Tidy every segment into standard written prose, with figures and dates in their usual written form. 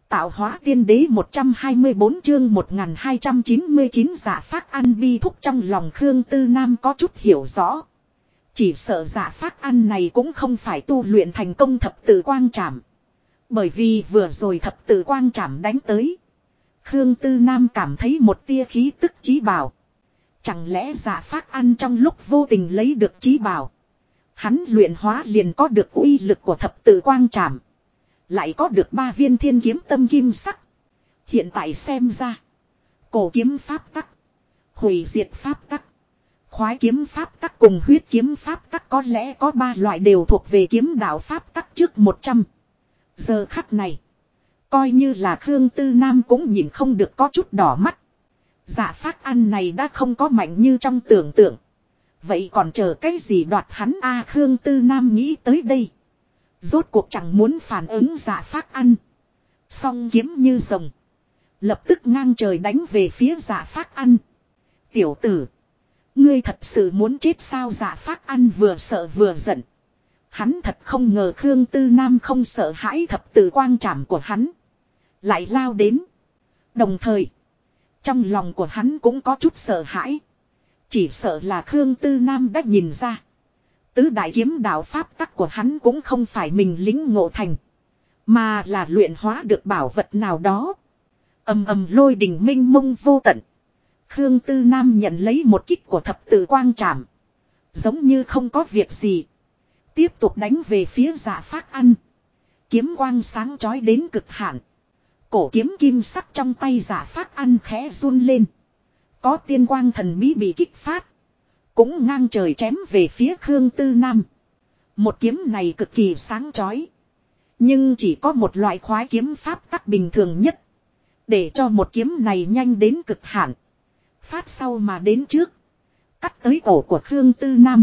Tạo hóa tiên đế 124 chương 1299 Dạ Phác Ăn bi thúc trong lòng Khương Tư Nam có chút hiểu rõ. Chỉ sợ Dạ Phác Ăn này cũng không phải tu luyện thành công thập tự quang trảm. Bởi vì vừa rồi thập tự quang trảm đánh tới. Khương Tư Nam cảm thấy một tia khí tức chí bảo. Chẳng lẽ Dạ Phác Ăn trong lúc vô tình lấy được chí bảo. Hắn luyện hóa liền có được uy lực của thập tự quang trảm. Lại có được 3 viên thiên kiếm tâm kim sắc. Hiện tại xem ra. Cổ kiếm pháp tắc. Hủy diệt pháp tắc. Khoái kiếm pháp tắc cùng huyết kiếm pháp tắc có lẽ có 3 loại đều thuộc về kiếm đạo pháp tắc trước 100. Giờ khắc này. Coi như là Khương Tư Nam cũng nhìn không được có chút đỏ mắt. Dạ Phác Ăn này đã không có mạnh như trong tưởng tượng. Vậy còn chờ cái gì đoạt hắn a Khương Tư Nam nghĩ tới đây. Rốt cuộc chẳng muốn phản ứng Dạ Phác Ăn. Song kiếm như rồng. Lập tức ngang trời đánh về phía Dạ Phác Ăn. Tiểu tử. Ngươi thật sự muốn chết sao Dạ Phác Ăn vừa sợ vừa giận. Hắn thật không ngờ Khương Tư Nam không sợ hãi thập tự quang trảm của hắn. Lại lao đến. Đồng thời. Trong lòng của hắn cũng có chút sợ hãi. Chỉ sợ là Khương Tư Nam đã nhìn ra. Tứ đại kiếm đạo pháp tắc của hắn cũng không phải mình lính ngộ thành. Mà là luyện hóa được bảo vật nào đó. Ầm ầm lôi đình minh mông vô tận. Khương Tư Nam nhận lấy một kích của thập tự quang trảm. Giống như không có việc gì. Tiếp tục đánh về phía Dạ Phác Ăn. Kiếm quang sáng chói đến cực hạn. Cổ kiếm kim sắc trong tay Dạ Phác Ăn khẽ run lên. Có tiên quang thần bí bị kích phát. Cũng ngang trời chém về phía Khương Tư Nam. Một kiếm này cực kỳ sáng chói. Nhưng chỉ có một loại khoái kiếm pháp tắc bình thường nhất. Để cho một kiếm này nhanh đến cực hạn. Phát sau mà đến trước. Cắt tới cổ của Khương Tư Nam.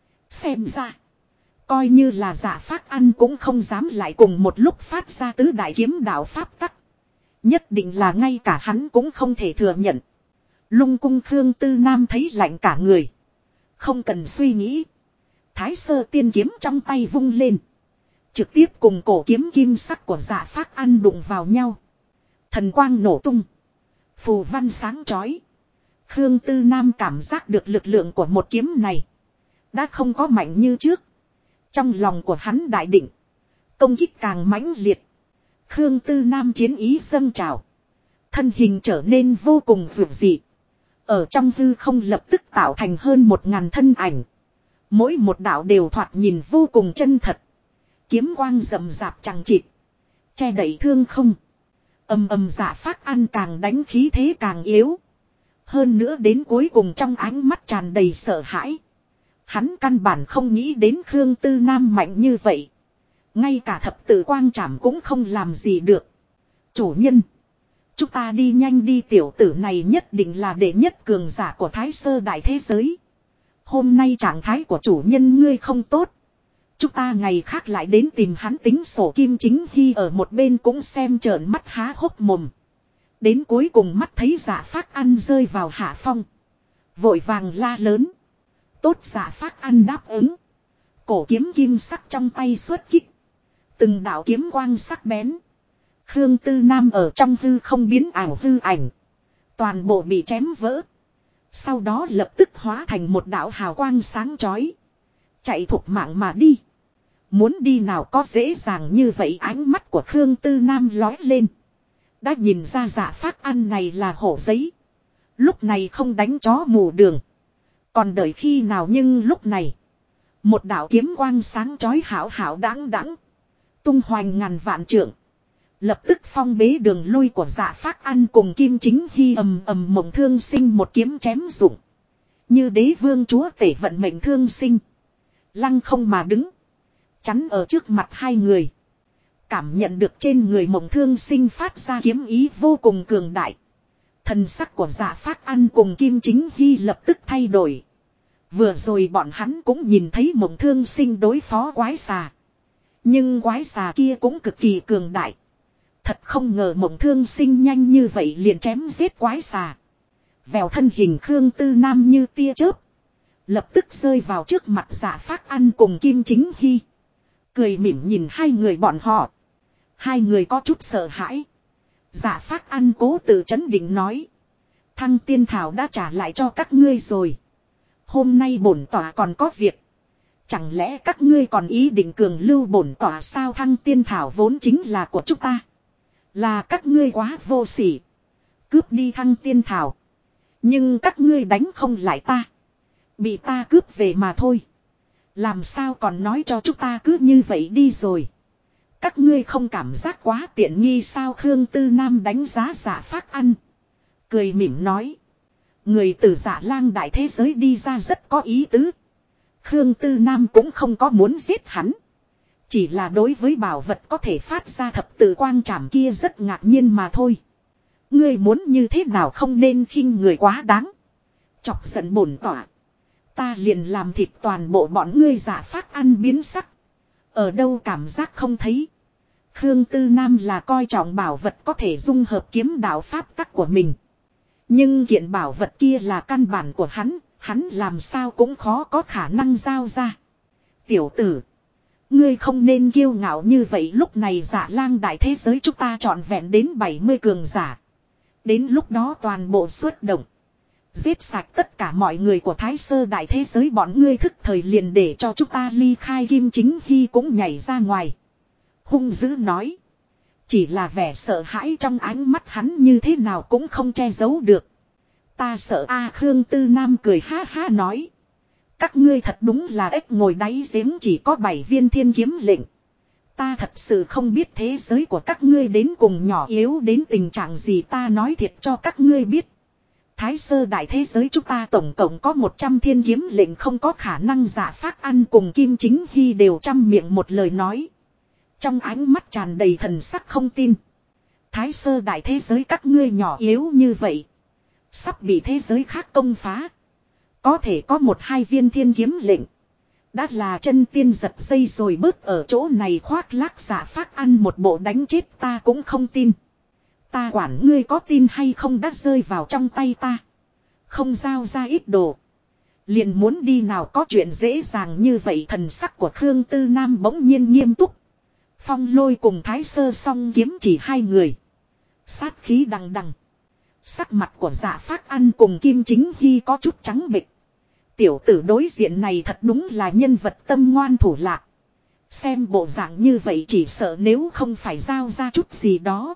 Xem ra. Coi như là Dạ Phác Ăn cũng không dám lại cùng một lúc phát ra tứ đại kiếm đạo pháp tắc. Nhất định là ngay cả hắn cũng không thể thừa nhận. Lung cung Khương Tư Nam thấy lạnh cả người. Không cần suy nghĩ. Thái sơ tiên kiếm trong tay vung lên. Trực tiếp cùng cổ kiếm kim sắc của Dạ Phác Ăn đụng vào nhau. Thần quang nổ tung. Phù văn sáng chói. Khương Tư Nam cảm giác được lực lượng của một kiếm này. Đã không có mạnh như trước. Trong lòng của hắn đại định. Công kích càng mãnh liệt. Khương Tư Nam chiến ý dâng trào. Thân hình trở nên vô cùng dữ dị. Ở trong hư không lập tức tạo thành hơn 1000 thân ảnh. Mỗi một đạo đều thoạt nhìn vô cùng chân thật. Kiếm quang rậm rạp chằng chịt. Che đậy thương không. Ầm ầm Dạ Phác Ăn càng đánh khí thế càng yếu. Hơn nữa đến cuối cùng trong ánh mắt tràn đầy sợ hãi. Hắn căn bản không nghĩ đến Khương Tư Nam mạnh như vậy. Ngay cả thập tự quang trảm cũng không làm gì được. Chủ nhân. Chúng ta đi nhanh đi tiểu tử này nhất định là đệ nhất cường giả của Thái Sơ đại thế giới. Hôm nay trạng thái của chủ nhân ngươi không tốt. Chúng ta ngày khác lại đến tìm hắn tính sổ Kim Chính Hy ở một bên cũng xem trợn mắt há hốc mồm. Đến cuối cùng mắt thấy Dạ Phác Ăn rơi vào hạ phong. Vội vàng la lớn. Tốt Dạ Phác Ăn đáp ứng. Cổ kiếm kim sắc trong tay xuất kích. Từng đạo kiếm quang sắc bén. Khương Tư Nam ở trong hư không biến ảo hư ảnh. Toàn bộ bị chém vỡ. Sau đó lập tức hóa thành một đạo hào quang sáng chói. Chạy thục mạng mà đi. Muốn đi nào có dễ dàng như vậy ánh mắt của Khương Tư Nam lói lên. Đã nhìn ra Dạ Phác Ăn này là hổ giấy. Lúc này không đánh chó mù đường. Còn đợi khi nào nhưng lúc này. Một đạo kiếm quang sáng chói hảo hảo đáng đáng. Tung hoành ngàn vạn trượng. Lập tức phong bế đường lui của Dạ Phác Ăn cùng Kim Chính Hy ầm ầm mộng thương sinh một kiếm chém dụng. Như đế vương chúa tể vận mệnh thương sinh. Lăng không mà đứng. Chắn ở trước mặt hai người. Cảm nhận được trên người mộng thương sinh phát ra kiếm ý vô cùng cường đại. Thần sắc của Dạ Phác Ăn cùng Kim Chính Hy lập tức thay đổi. Vừa rồi bọn hắn cũng nhìn thấy mộng thương sinh đối phó quái xà. Nhưng quái xà kia cũng cực kỳ cường đại. Thật không ngờ mộng thương sinh nhanh như vậy liền chém giết quái xà. Vèo thân hình Khương Tư Nam như tia chớp. Lập tức rơi vào trước mặt Dạ Phác Ăn cùng Kim Chính Hy. Cười mỉm nhìn hai người bọn họ. Hai người có chút sợ hãi. Dạ Phác Ăn cố tự trấn định nói. Thăng tiên thảo đã trả lại cho các ngươi rồi. Hôm nay bổn tỏa còn có việc. Chẳng lẽ các ngươi còn ý định cường lưu bổn tỏa sao? Thăng tiên thảo vốn chính là của chúng ta. Là các ngươi quá vô sỉ. Cướp đi thăng tiên thảo. Nhưng các ngươi đánh không lại ta. Bị ta cướp về mà thôi. Làm sao còn nói cho chúng ta cứ như vậy đi rồi. Các ngươi không cảm giác quá tiện nghi sao? Khương Tư Nam đánh giá Dạ Phác Ăn. Cười mỉm nói. Người từ Dạ Lang đại thế giới đi ra rất có ý tứ. Khương Tư Nam cũng không có muốn giết hắn. Chỉ là đối với bảo vật có thể phát ra thập tự quang trảm kia rất ngạc nhiên mà thôi. Ngươi muốn như thế nào không nên khinh người quá đáng. Chọc giận bổn tỏa. Ta liền làm thịt toàn bộ bọn ngươi. Dạ Phác Ăn biến sắc. Ở đâu cảm giác không thấy. Khương Tư Nam là coi trọng bảo vật có thể dung hợp kiếm đạo pháp tắc của mình. Nhưng kiện bảo vật kia là căn bản của hắn. Hắn làm sao cũng khó có khả năng giao ra. Tiểu tử. Ngươi không nên kiêu ngạo như vậy. Lúc này Dạ Lang đại thế giới chúng ta trọn vẹn đến 70 cường giả. Đến lúc đó toàn bộ xuất động. Giết sạch tất cả mọi người của Thái Sơ đại thế giới. Bọn ngươi thức thời liền để cho chúng ta ly khai. Kim Chính Hy cũng nhảy ra ngoài. Hung dữ nói. Chỉ là vẻ sợ hãi trong ánh mắt hắn như thế nào cũng không che giấu được. Ta sợ a. Khương Tư Nam cười ha ha nói. Các ngươi thật đúng là ếch ngồi đáy giếng, chỉ có 7 viên thiên kiếm lệnh. Ta thật sự không biết thế giới của các ngươi đến cùng nhỏ yếu đến tình trạng gì. Ta nói thiệt cho các ngươi biết. Thái Sơ đại thế giới chúng ta tổng cộng có 100 thiên kiếm lệnh, không có khả năng. Dạ Phác Ăn cùng Kim Chính Hy đều trăm miệng một lời nói. Trong ánh mắt tràn đầy thần sắc không tin. Thái Sơ đại thế giới các ngươi nhỏ yếu như vậy. Sắp bị thế giới khác công phá. Có thể có 1-2 viên thiên kiếm lệnh. Đã là chân tiên giật dây rồi, bớt ở chỗ này khoác lác. Dạ Phác Ăn một bộ đánh chết ta cũng không tin. Ta quản ngươi có tin hay không, đã rơi vào trong tay ta. Không giao ra ít đồ. Liền muốn đi nào có chuyện dễ dàng như vậy. Thần sắc của Khương Tư Nam bỗng nhiên nghiêm túc. Phong Lôi cùng Thái Sơ song kiếm chỉ 2 người. Sát khí đằng đằng. Sắc mặt của Dạ Phác Ăn cùng Kim Chính Hy có chút trắng bệch. Tiểu tử đối diện này thật đúng là nhân vật tâm ngoan thủ lạc. Xem bộ dạng như vậy chỉ sợ nếu không phải giao ra chút gì đó.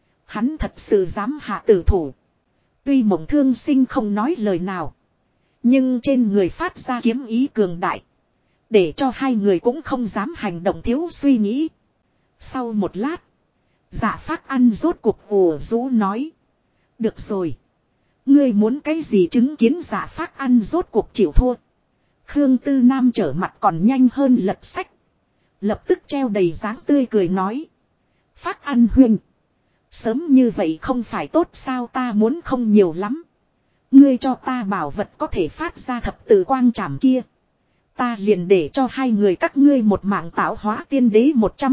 Hắn thật sự dám hạ tử thủ. Tuy Mộng Thương Sinh không nói lời nào. Nhưng trên người phát ra kiếm ý cường đại. Để cho 2 người cũng không dám hành động thiếu suy nghĩ. Sau một lát. Dạ Phác Ăn rốt cuộc ủ rũ nói. Được rồi. Ngươi muốn cái gì chứng kiến? Dạ Phác Ăn rốt cuộc chịu thua. Khương Tư Nam trở mặt còn nhanh hơn lật sách. Lập tức treo đầy dáng tươi cười nói. Phác Ăn huynh. Sớm như vậy không phải tốt sao? Ta muốn không nhiều lắm. Ngươi cho ta bảo vật có thể phát ra thập tự quang trảm kia. Ta liền để cho 2 người các ngươi một mạng tạo hóa tiên đế.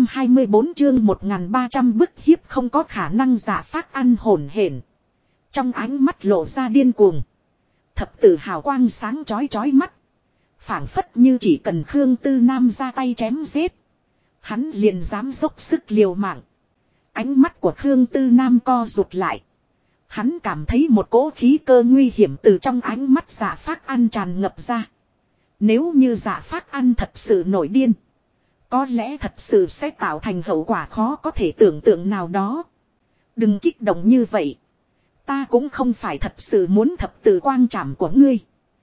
124 chương 1300 bức hiếp không có khả năng. Dạ Phác Ăn hổn hển. Trong ánh mắt lộ ra điên cuồng. Thập tự hào quang sáng chói chói mắt. Phảng phất như chỉ cần Khương Tư Nam ra tay chém giết. Hắn liền dám dốc sức liều mạng. Ánh mắt của Khương Tư Nam co rụt lại. Hắn cảm thấy một cỗ khí cơ nguy hiểm từ trong ánh mắt Dạ Phác Ăn tràn ngập ra. Nếu như Dạ Phác Ăn thật sự nổi điên. Có lẽ thật sự sẽ tạo thành hậu quả khó có thể tưởng tượng nào đó. Đừng kích động như vậy. Ta cũng không phải thật sự muốn thập tự quang trảm của ngươi.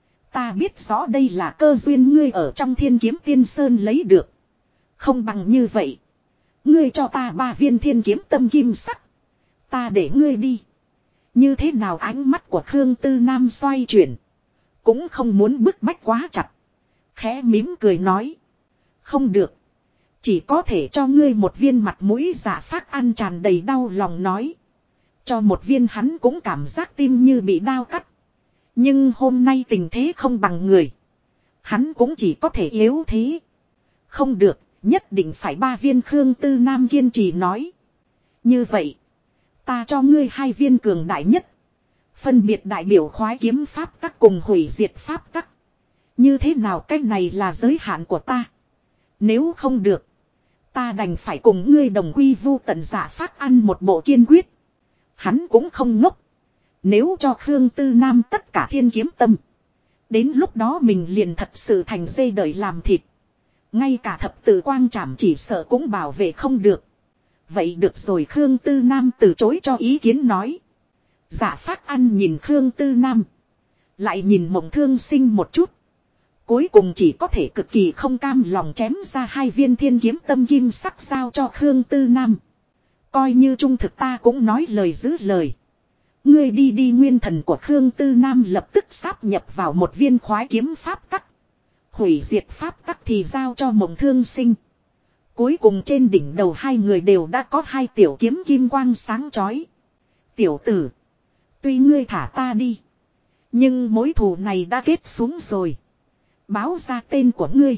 Ta biết rõ đây là cơ duyên ngươi ở trong Thiên Kiếm Tiên Sơn lấy được. Không bằng như vậy. Ngươi cho ta 3 viên thiên kiếm tâm kim sắc. Ta để ngươi đi. Như thế nào? Ánh mắt của Khương Tư Nam xoay chuyển. Cũng không muốn bức bách quá chặt. Khẽ mím cười nói. Không được. Chỉ có thể cho ngươi 1 viên. Mặt mũi Dạ Phác Ăn tràn đầy đau lòng nói. Cho 1 viên hắn cũng cảm giác tim như bị đao cắt. Nhưng hôm nay tình thế không bằng người. Hắn cũng chỉ có thể yếu thế. Không được, nhất định phải 3 viên. Khương Tư Nam kiên trì nói. Như vậy, ta cho ngươi 2 viên cường đại nhất. Phân biệt đại biểu khoái kiếm pháp tắc cùng hủy diệt pháp tắc. Như thế nào? Cái này là giới hạn của ta. Nếu không được, ta đành phải cùng ngươi đồng quy vu tận. Dạ Phác Ăn một bộ kiên quyết. Hắn cũng không ngốc. Nếu cho Khương Tư Nam tất cả thiên kiếm tâm. Đến lúc đó mình liền thật sự thành dây đợi làm thịt. Ngay cả thập tự quang trảm chỉ sợ cũng bảo vệ không được. Vậy được rồi, Khương Tư Nam từ chối cho ý kiến nói. Dạ Phác Ăn nhìn Khương Tư Nam. Lại nhìn Mộng Thương Sinh một chút. Cuối cùng chỉ có thể cực kỳ không cam lòng chém ra 2 viên thiên kiếm tâm kim sắc giao cho Khương Tư Nam. Coi như trung thực ta cũng nói lời giữ lời. Ngươi đi nguyên thần của Khương Tư Nam lập tức sáp nhập vào một viên khoái kiếm pháp tắc. Hủy diệt pháp tắc thì giao cho Mộng Thương Sinh. Cuối cùng trên đỉnh đầu 2 người đều đã có 2 tiểu kiếm kim quang sáng chói. Tiểu tử. Tuy ngươi thả ta đi. Nhưng mối thù này đã kết xuống rồi. Báo ra tên của ngươi.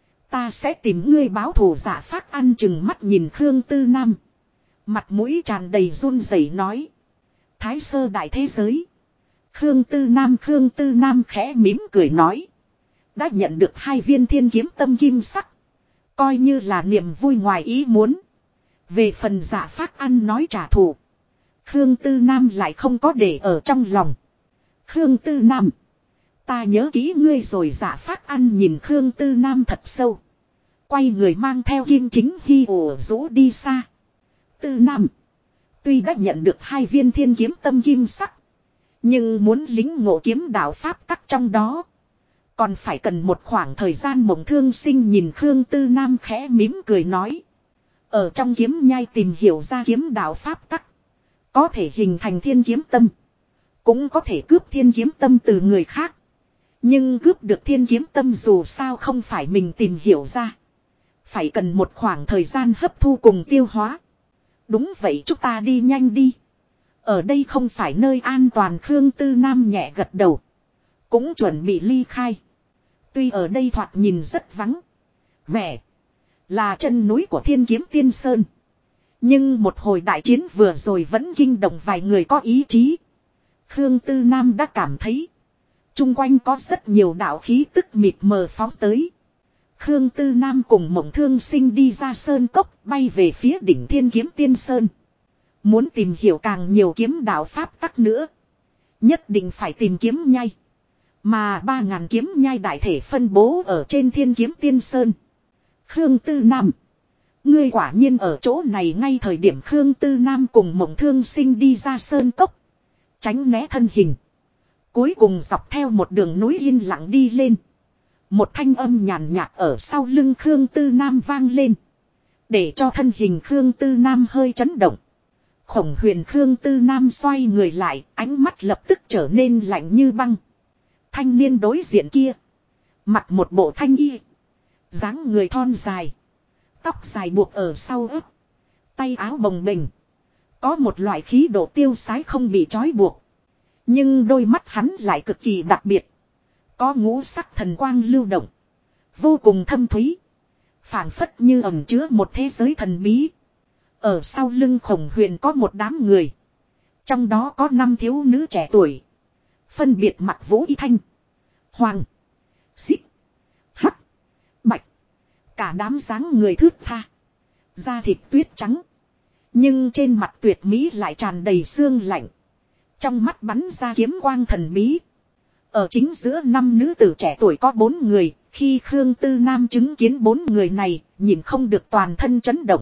Ta sẽ tìm ngươi báo thù. Dạ Phác Ăn chừng mắt nhìn Khương Tư Nam. Mặt mũi tràn đầy run rẩy nói. Thái sơ đại thế giới. Khương Tư Nam khẽ mỉm cười nói. Đã nhận được 2 viên thiên kiếm tâm kim sắc. Coi như là niềm vui ngoài ý muốn. Về phần Dạ Phác Ăn nói trả thù. Khương Tư Nam lại không có để ở trong lòng. Khương Tư Nam. Ta nhớ kỹ ngươi rồi. Dạ Phác Ăn nhìn Khương Tư Nam thật sâu. Quay người mang theo Kim Chính Hy ủ rũ đi xa. Tư Nam. Tuy đã nhận được 2 viên thiên kiếm tâm kim sắc. Nhưng muốn lính ngộ kiếm đạo pháp tắc trong đó. Còn phải cần một khoảng thời gian. Mộng Thương Sinh nhìn Khương Tư Nam khẽ mỉm cười nói. Ở trong kiếm nhai tìm hiểu ra kiếm đạo pháp tắc. Có thể hình thành thiên kiếm tâm. Cũng có thể cướp thiên kiếm tâm từ người khác. Nhưng cướp được thiên kiếm tâm dù sao không phải mình tìm hiểu ra. Phải cần một khoảng thời gian hấp thu cùng tiêu hóa. Đúng vậy, chúng ta đi nhanh đi. Ở đây không phải nơi an toàn. Khương Tư Nam nhẹ gật đầu. Cũng chuẩn bị ly khai. Tuy ở đây thoạt nhìn rất vắng vẻ. Là chân núi của Thiên Kiếm Tiên Sơn. Nhưng một hồi đại chiến vừa rồi vẫn kinh động vài người có ý chí. Khương Tư Nam đã cảm thấy. Trung quanh có rất nhiều đạo khí tức mịt mờ phóng tới. Khương Tư Nam cùng Mộng Thương Sinh đi ra sơn cốc bay về phía đỉnh Thiên Kiếm Tiên Sơn. Muốn tìm hiểu càng nhiều kiếm đạo pháp tắc nữa. Nhất định phải tìm kiếm nhai. Mà 3.000 kiếm nhai đại thể phân bố ở trên Thiên Kiếm Tiên Sơn. Khương Tư Nam. Ngươi quả nhiên ở chỗ này. Ngay thời điểm Khương Tư Nam cùng Mộng Thương Sinh đi ra sơn cốc. Tránh né thân hình. Cuối cùng dọc theo một đường núi yên lặng đi lên. Một thanh âm nhàn nhạt ở sau lưng Khương Tư Nam vang lên. Để cho thân hình Khương Tư Nam hơi chấn động. Khổng Huyền. Khương Tư Nam xoay người lại. Ánh mắt lập tức trở nên lạnh như băng. Thanh niên đối diện kia. Mặc một bộ thanh y. Dáng người thon dài. Tóc dài buộc ở sau ớt. Tay áo bồng bềnh. Có một loại khí độ tiêu sái không bị trói buộc. Nhưng đôi mắt hắn lại cực kỳ đặc biệt. Có ngũ sắc thần quang lưu động. Vô cùng thâm thúy. Phảng phất như ẩn chứa một thế giới thần bí. Ở sau lưng Khổng Huyền có một đám người. Trong đó có 5 thiếu nữ trẻ tuổi. Phân biệt mặc vũ y thanh. Hoàng. Xích. Hắc. Bạch. Cả đám dáng người thướt tha. Da thịt tuyết trắng. Nhưng trên mặt tuyệt mỹ lại tràn đầy xương lạnh. Trong mắt bắn ra kiếm quang thần bí. Ở chính giữa 5 nữ tử trẻ tuổi có 4 người. Khi Khương Tư Nam chứng kiến 4 người này, nhìn không được toàn thân chấn động.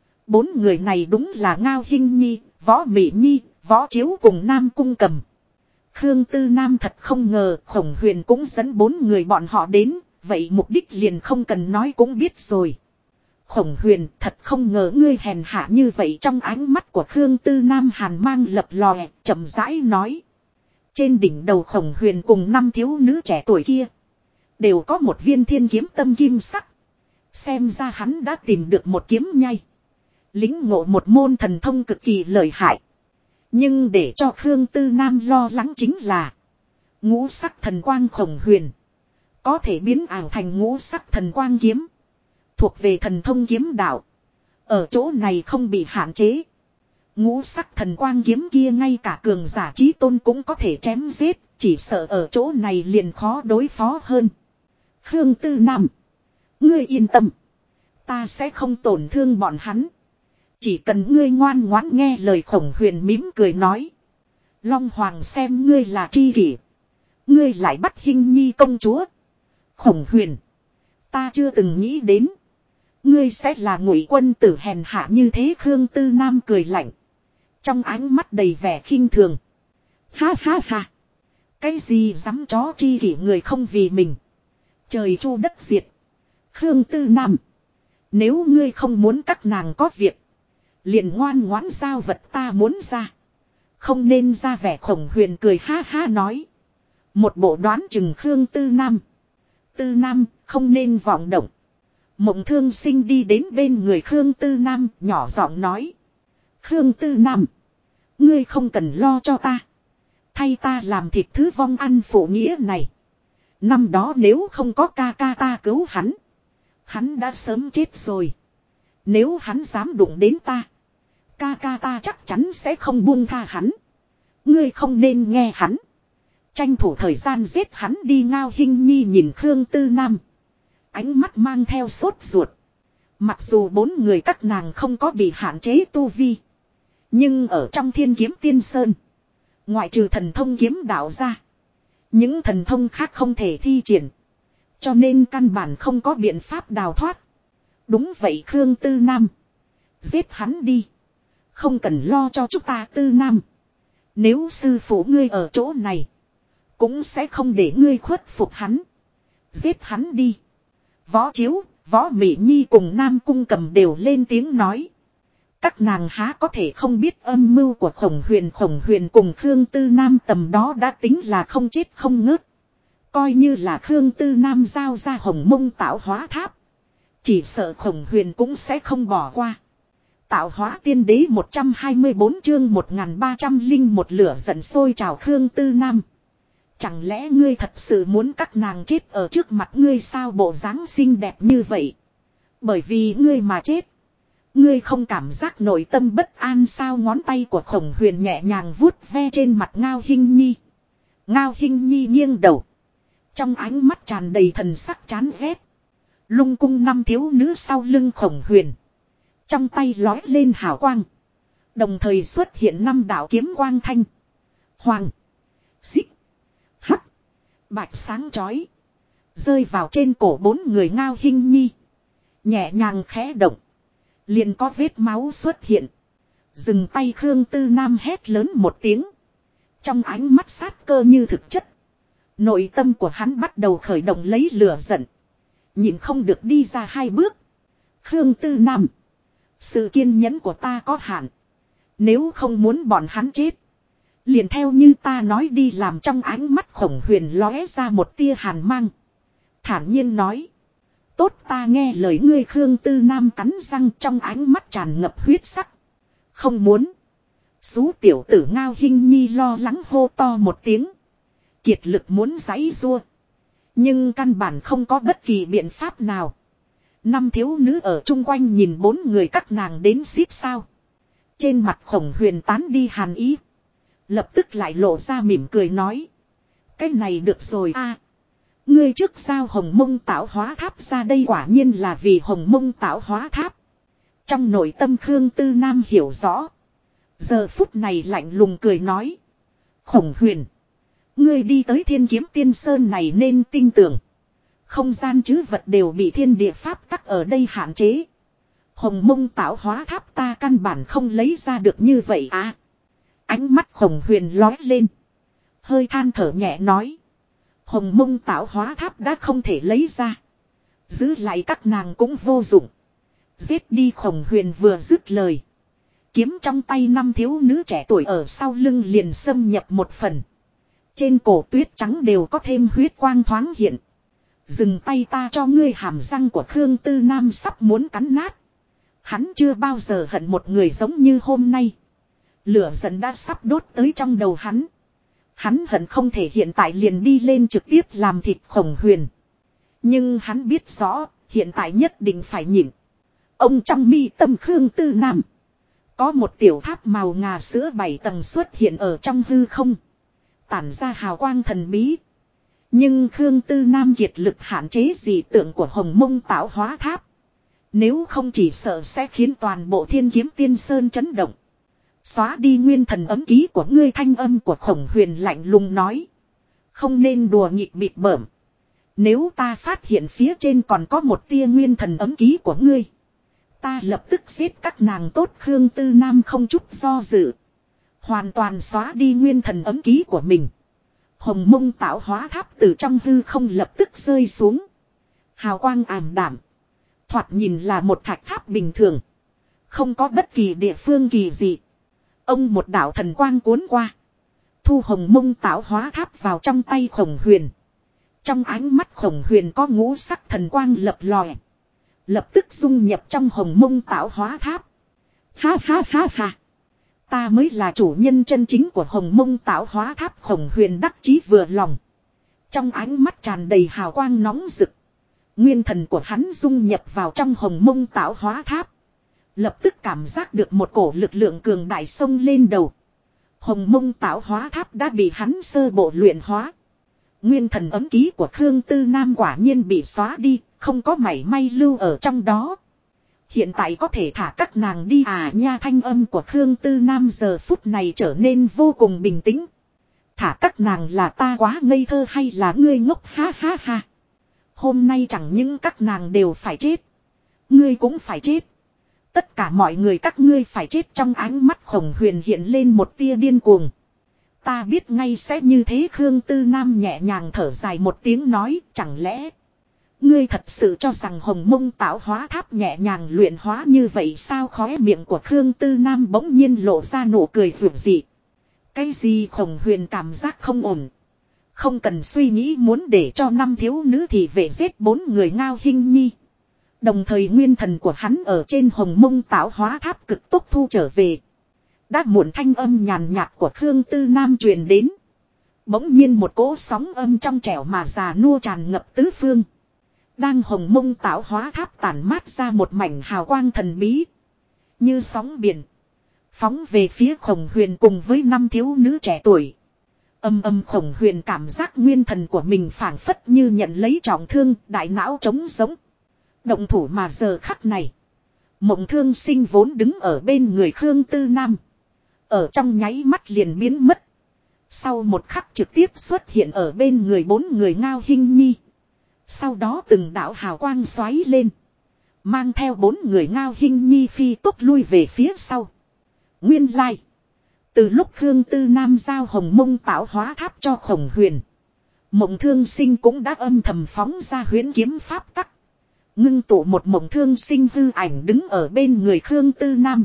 4 người này đúng là Ngao Hinh Nhi, Võ Mị Nhi, Võ Chiếu cùng Nam Cung Cầm. Khương Tư Nam thật không ngờ Khổng Huyền cũng dẫn 4 người bọn họ đến. Vậy mục đích liền không cần nói cũng biết rồi. Khổng Huyền, thật không ngờ ngươi hèn hạ như vậy. Trong ánh mắt của Khương Tư Nam hàn mang lập lòe, chậm rãi nói. Trên đỉnh đầu Khổng Huyền cùng 5 thiếu nữ trẻ tuổi kia. Đều có một viên thiên kiếm tâm kim sắc. Xem ra hắn đã tìm được một kiếm nhai. Lính ngộ một môn thần thông cực kỳ lợi hại. Nhưng để cho Khương Tư Nam lo lắng chính là. Ngũ sắc thần quang Khổng Huyền. Có thể biến ảo thành ngũ sắc thần quang kiếm. Thuộc về thần thông kiếm đạo. Ở chỗ này không bị hạn chế. Ngũ sắc thần quang kiếm kia ngay cả cường giả chí tôn cũng có thể chém giết. Chỉ sợ ở chỗ này liền khó đối phó hơn. Khương Tư Nam. Ngươi yên tâm. Ta sẽ không tổn thương bọn hắn. Chỉ cần ngươi ngoan ngoãn nghe lời Khổng Huyền mỉm cười nói. Long Hoàng xem ngươi là tri kỷ. Ngươi lại bắt Hinh Nhi công chúa. Khổng Huyền. Ta chưa từng nghĩ đến. Ngươi sẽ là Ngụy quân tử hèn hạ như thế. Khương Tư Nam cười lạnh. Trong ánh mắt đầy vẻ khinh thường. Ha ha ha. Cái gì dám chó tri kỷ người không vì mình. Trời chu đất diệt. Khương Tư Nam. Nếu ngươi không muốn các nàng có việc. Liền ngoan ngoãn giao vật ta muốn ra. Không nên ra vẻ. Khổng Huyền cười ha ha nói. Một bộ đoán chừng Khương Tư Nam. Tư Nam không nên vọng động. Mộng Thương Sinh đi đến bên người Khương Tư Nam nhỏ giọng nói. Khương Tư Nam. Ngươi không cần lo cho ta. Thay ta làm thịt thứ vong ăn phụ nghĩa này. Năm đó nếu không có ca ca ta cứu hắn. Hắn đã sớm chết rồi. Nếu hắn dám đụng đến ta. Ca ca ta chắc chắn sẽ không buông tha hắn. Ngươi không nên nghe hắn. Tranh thủ thời gian giết hắn đi. Ngao Hinh Nhi nhìn Khương Tư Nam. Ánh mắt mang theo sốt ruột. Mặc dù bốn người các nàng không có bị hạn chế tu vi. Nhưng ở trong Thiên Kiếm Tiên Sơn. Ngoại trừ thần thông kiếm đạo ra. Những thần thông khác không thể thi triển. Cho nên căn bản không có biện pháp đào thoát. Đúng vậy Khương Tư Nam. Giết hắn đi. Không cần lo cho chúng ta Tư Nam. Nếu sư phụ ngươi ở chỗ này. Cũng sẽ không để ngươi khuất phục hắn. Giết hắn đi. Võ Chiếu, Võ Mỹ Nhi cùng Nam Cung Cầm đều lên tiếng nói. Các nàng há có thể không biết âm mưu của Khổng Huyền cùng Khương Tư Nam tầm đó đã tính là không chết không ngớt. Coi như là Khương Tư Nam giao ra Hồng Mông tạo hóa tháp. Chỉ sợ Khổng Huyền cũng sẽ không bỏ qua. Tạo hóa tiên đế 124 chương 1301 lửa giận sôi trào Khương Tư Nam. Chẳng lẽ ngươi thật sự muốn các nàng chết ở trước mặt ngươi sao bộ dáng xinh đẹp như vậy? Bởi vì ngươi mà chết. Ngươi không cảm giác nội tâm bất an sao? Ngón tay của Khổng Huyền nhẹ nhàng vuốt ve trên mặt Ngao Hinh Nhi. Ngao Hinh Nhi nghiêng đầu. Trong ánh mắt tràn đầy thần sắc chán ghét. Lung cung năm thiếu nữ sau lưng Khổng Huyền. Trong tay lói lên hào quang. Đồng thời xuất hiện năm đạo kiếm quang thanh. Hoàng. Xích. Hắc. Bạch sáng chói. Rơi vào trên cổ bốn người Ngao Hinh Nhi. Nhẹ nhàng khẽ động. Liền có vết máu xuất hiện. Dừng tay Khương Tư Nam hét lớn một tiếng. Trong ánh mắt sát cơ như thực chất. Nội tâm của hắn bắt đầu khởi động lấy lửa giận. Nhìn không được đi ra hai bước. Khương Tư Nam. Sự kiên nhẫn của ta có hạn. Nếu không muốn bọn hắn chết. Liền theo như ta nói đi làm. Trong ánh mắt Khổng Huyền lóe ra một tia hàn mang. Thản nhiên nói. Tốt ta nghe lời ngươi. Khương Tư Nam cắn răng trong ánh mắt tràn ngập huyết sắc. Không muốn. Xú tiểu tử Ngao Hinh Nhi lo lắng hô to một tiếng. Kiệt lực muốn giãy giụa. Nhưng căn bản không có bất kỳ biện pháp nào. Năm thiếu nữ ở chung quanh nhìn bốn người các nàng đến xít sao. Trên mặt Khổng Huyền tán đi hàn ý. Lập tức lại lộ ra mỉm cười nói. Cái này được rồi a. Ngươi trước giao Hồng Mông tạo hóa tháp ra đây quả nhiên là vì Hồng Mông tạo hóa tháp. Trong nội tâm Khương Tư Nam hiểu rõ. Giờ phút này lạnh lùng cười nói. Khổng Huyền. Ngươi đi tới Thiên Kiếm Tiên Sơn này nên tin tưởng. Không gian chứ vật đều bị thiên địa pháp tắc ở đây hạn chế. Hồng Mông tạo hóa tháp ta căn bản không lấy ra được như vậy à. Ánh mắt Khổng Huyền lói lên. Hơi than thở nhẹ nói. Hồng Mông tạo hóa tháp đã không thể lấy ra. Giữ lại các nàng cũng vô dụng. Giết đi Khổng Huyền vừa dứt lời. Kiếm trong tay năm thiếu nữ trẻ tuổi ở sau lưng liền xâm nhập một phần. Trên cổ tuyết trắng đều có thêm huyết quang thoáng hiện. Dừng tay ta cho ngươi. Hàm răng của Khương Tư Nam sắp muốn cắn nát. Hắn chưa bao giờ hận một người giống như hôm nay. Lửa giận đã sắp đốt tới trong đầu hắn. Hắn hận không thể hiện tại liền đi lên trực tiếp làm thịt Khổng Huyền. Nhưng hắn biết rõ, hiện tại nhất định phải nhịn. Ông trong mi tâm Khương Tư Nam. Có một tiểu tháp màu ngà sữa 7 tầng xuất hiện ở trong hư không. Tản ra hào quang thần bí. Nhưng Khương Tư Nam kiệt lực hạn chế dị tượng của Hồng Mông tạo hóa tháp. Nếu không chỉ sợ sẽ khiến toàn bộ Thiên Kiếm Tiên Sơn chấn động. Xóa đi nguyên thần ấm ký của ngươi, thanh âm của Khổng Huyền lạnh lùng nói. Không nên đùa nghịch bịp bợm. Nếu ta phát hiện phía trên còn có một tia nguyên thần ấm ký của ngươi, ta lập tức giết các nàng tốt. Khương Tư Nam không chút do dự, hoàn toàn xóa đi nguyên thần ấm ký của mình. Hồng Mông tạo hóa tháp từ trong hư không lập tức rơi xuống. Hào quang ảm đạm, thoạt nhìn là một thạch tháp bình thường, không có bất kỳ địa phương kỳ dị. Ông một đạo thần quang cuốn qua, thu Hồng Mông tạo hóa tháp vào trong tay Khổng Huyền. Trong ánh mắt Khổng Huyền có ngũ sắc thần quang lập lòe, lập tức dung nhập trong Hồng Mông tạo hóa tháp. Ha ha ha ha, ta mới là chủ nhân chân chính của Hồng Mông tạo hóa tháp. Khổng Huyền đắc chí vừa lòng, trong ánh mắt tràn đầy hào quang nóng rực. Nguyên thần của hắn dung nhập vào trong Hồng Mông tạo hóa tháp, lập tức cảm giác được một cổ lực lượng cường đại xông lên đầu. Hồng Mông tạo hóa tháp đã bị hắn sơ bộ luyện hóa. Nguyên thần ấm ký của Khương Tư Nam quả nhiên bị xóa đi, không có mảy may lưu ở trong đó. Hiện tại có thể thả các nàng đi à nha. Thanh âm của Khương Tư Nam giờ phút này trở nên vô cùng bình tĩnh. Thả các nàng là ta quá ngây thơ hay là ngươi ngốc? Ha ha ha. Hôm nay chẳng những các nàng đều phải chết, ngươi cũng phải chết. Tất cả mọi người các ngươi phải chết. Trong ánh mắt Khổng Huyền hiện lên một tia điên cuồng. Ta biết ngay sẽ như thế. Khương Tư Nam nhẹ nhàng thở dài một tiếng nói, chẳng lẽ ngươi thật sự cho rằng Hồng Mông tạo hóa tháp nhẹ nhàng luyện hóa như vậy sao? Khóe miệng của Khương Tư Nam bỗng nhiên lộ ra nụ cười rực dị. Cái gì? Khổng Huyền cảm giác không ổn. Không cần suy nghĩ, muốn để cho 5 thiếu nữ thì về giết 4 người Ngao Hinh Nhi. Đồng thời nguyên thần của hắn ở trên Hồng Mông tạo hóa tháp cực tốc thu trở về. Đã muộn. Thanh âm nhàn nhạt của Khương Tư Nam truyền đến. Bỗng nhiên một cỗ sóng âm trong trẻo mà già nua tràn ngập tứ phương. Đang Hồng Mông tạo hóa tháp tản mát ra một mảnh hào quang thần bí, như sóng biển, phóng về phía Khổng Huyền cùng với 5 thiếu nữ trẻ tuổi. Khổng Huyền cảm giác nguyên thần của mình phảng phất như nhận lấy trọng thương, đại não trống rỗng. Động thủ mà giờ khắc này, Mộng Thương Sinh vốn đứng ở bên người Khương Tư Nam, ở trong nháy mắt liền biến mất. Sau một khắc trực tiếp xuất hiện ở bên người 4 người Ngao Hinh Nhi. Sau đó từng đạo hào quang xoáy lên, mang theo 4 người Ngao Hinh Nhi phi tốc lui về phía sau. Nguyên lai, từ lúc Khương Tư Nam giao Hồng Mông tạo hóa tháp cho Khổng Huyền, Mộng Thương Sinh cũng đã âm thầm phóng ra huyễn kiếm pháp tắc, ngưng tụ một Mộng Thương Sinh hư ảnh đứng ở bên người Khương Tư Nam.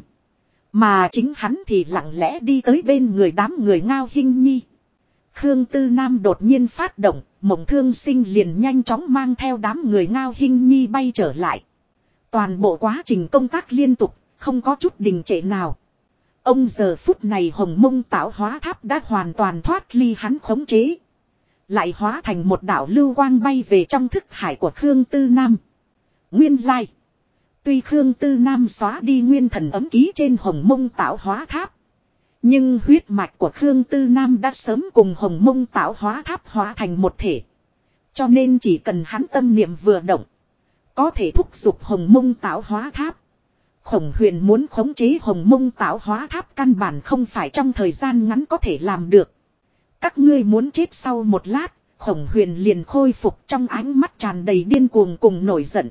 Mà chính hắn thì lặng lẽ đi tới bên người đám người Ngao Hinh Nhi. Khương Tư Nam đột nhiên phát động, Mộng Thương Sinh liền nhanh chóng mang theo đám người Ngao Hinh Nhi bay trở lại. Toàn bộ quá trình công tác liên tục, không có chút đình trệ nào. Ông giờ phút này Hồng Mông tạo hóa tháp đã hoàn toàn thoát ly hắn khống chế, lại hóa thành một đạo lưu quang bay về trong thức hải của Khương Tư Nam. Nguyên lai, tuy Khương Tư Nam xóa đi nguyên thần ấm ký trên Hồng Mông tạo hóa tháp, nhưng huyết mạch của Khương Tư Nam đã sớm cùng Hồng Mông tạo hóa tháp hóa thành một thể. Cho nên chỉ cần hắn tâm niệm vừa động, có thể thúc giục Hồng Mông tạo hóa tháp. Khổng Huyền muốn khống chế Hồng Mông tạo hóa tháp căn bản không phải trong thời gian ngắn có thể làm được. Các ngươi muốn chết? Sau một lát, Khổng Huyền liền khôi phục, trong ánh mắt tràn đầy điên cuồng cùng nổi giận.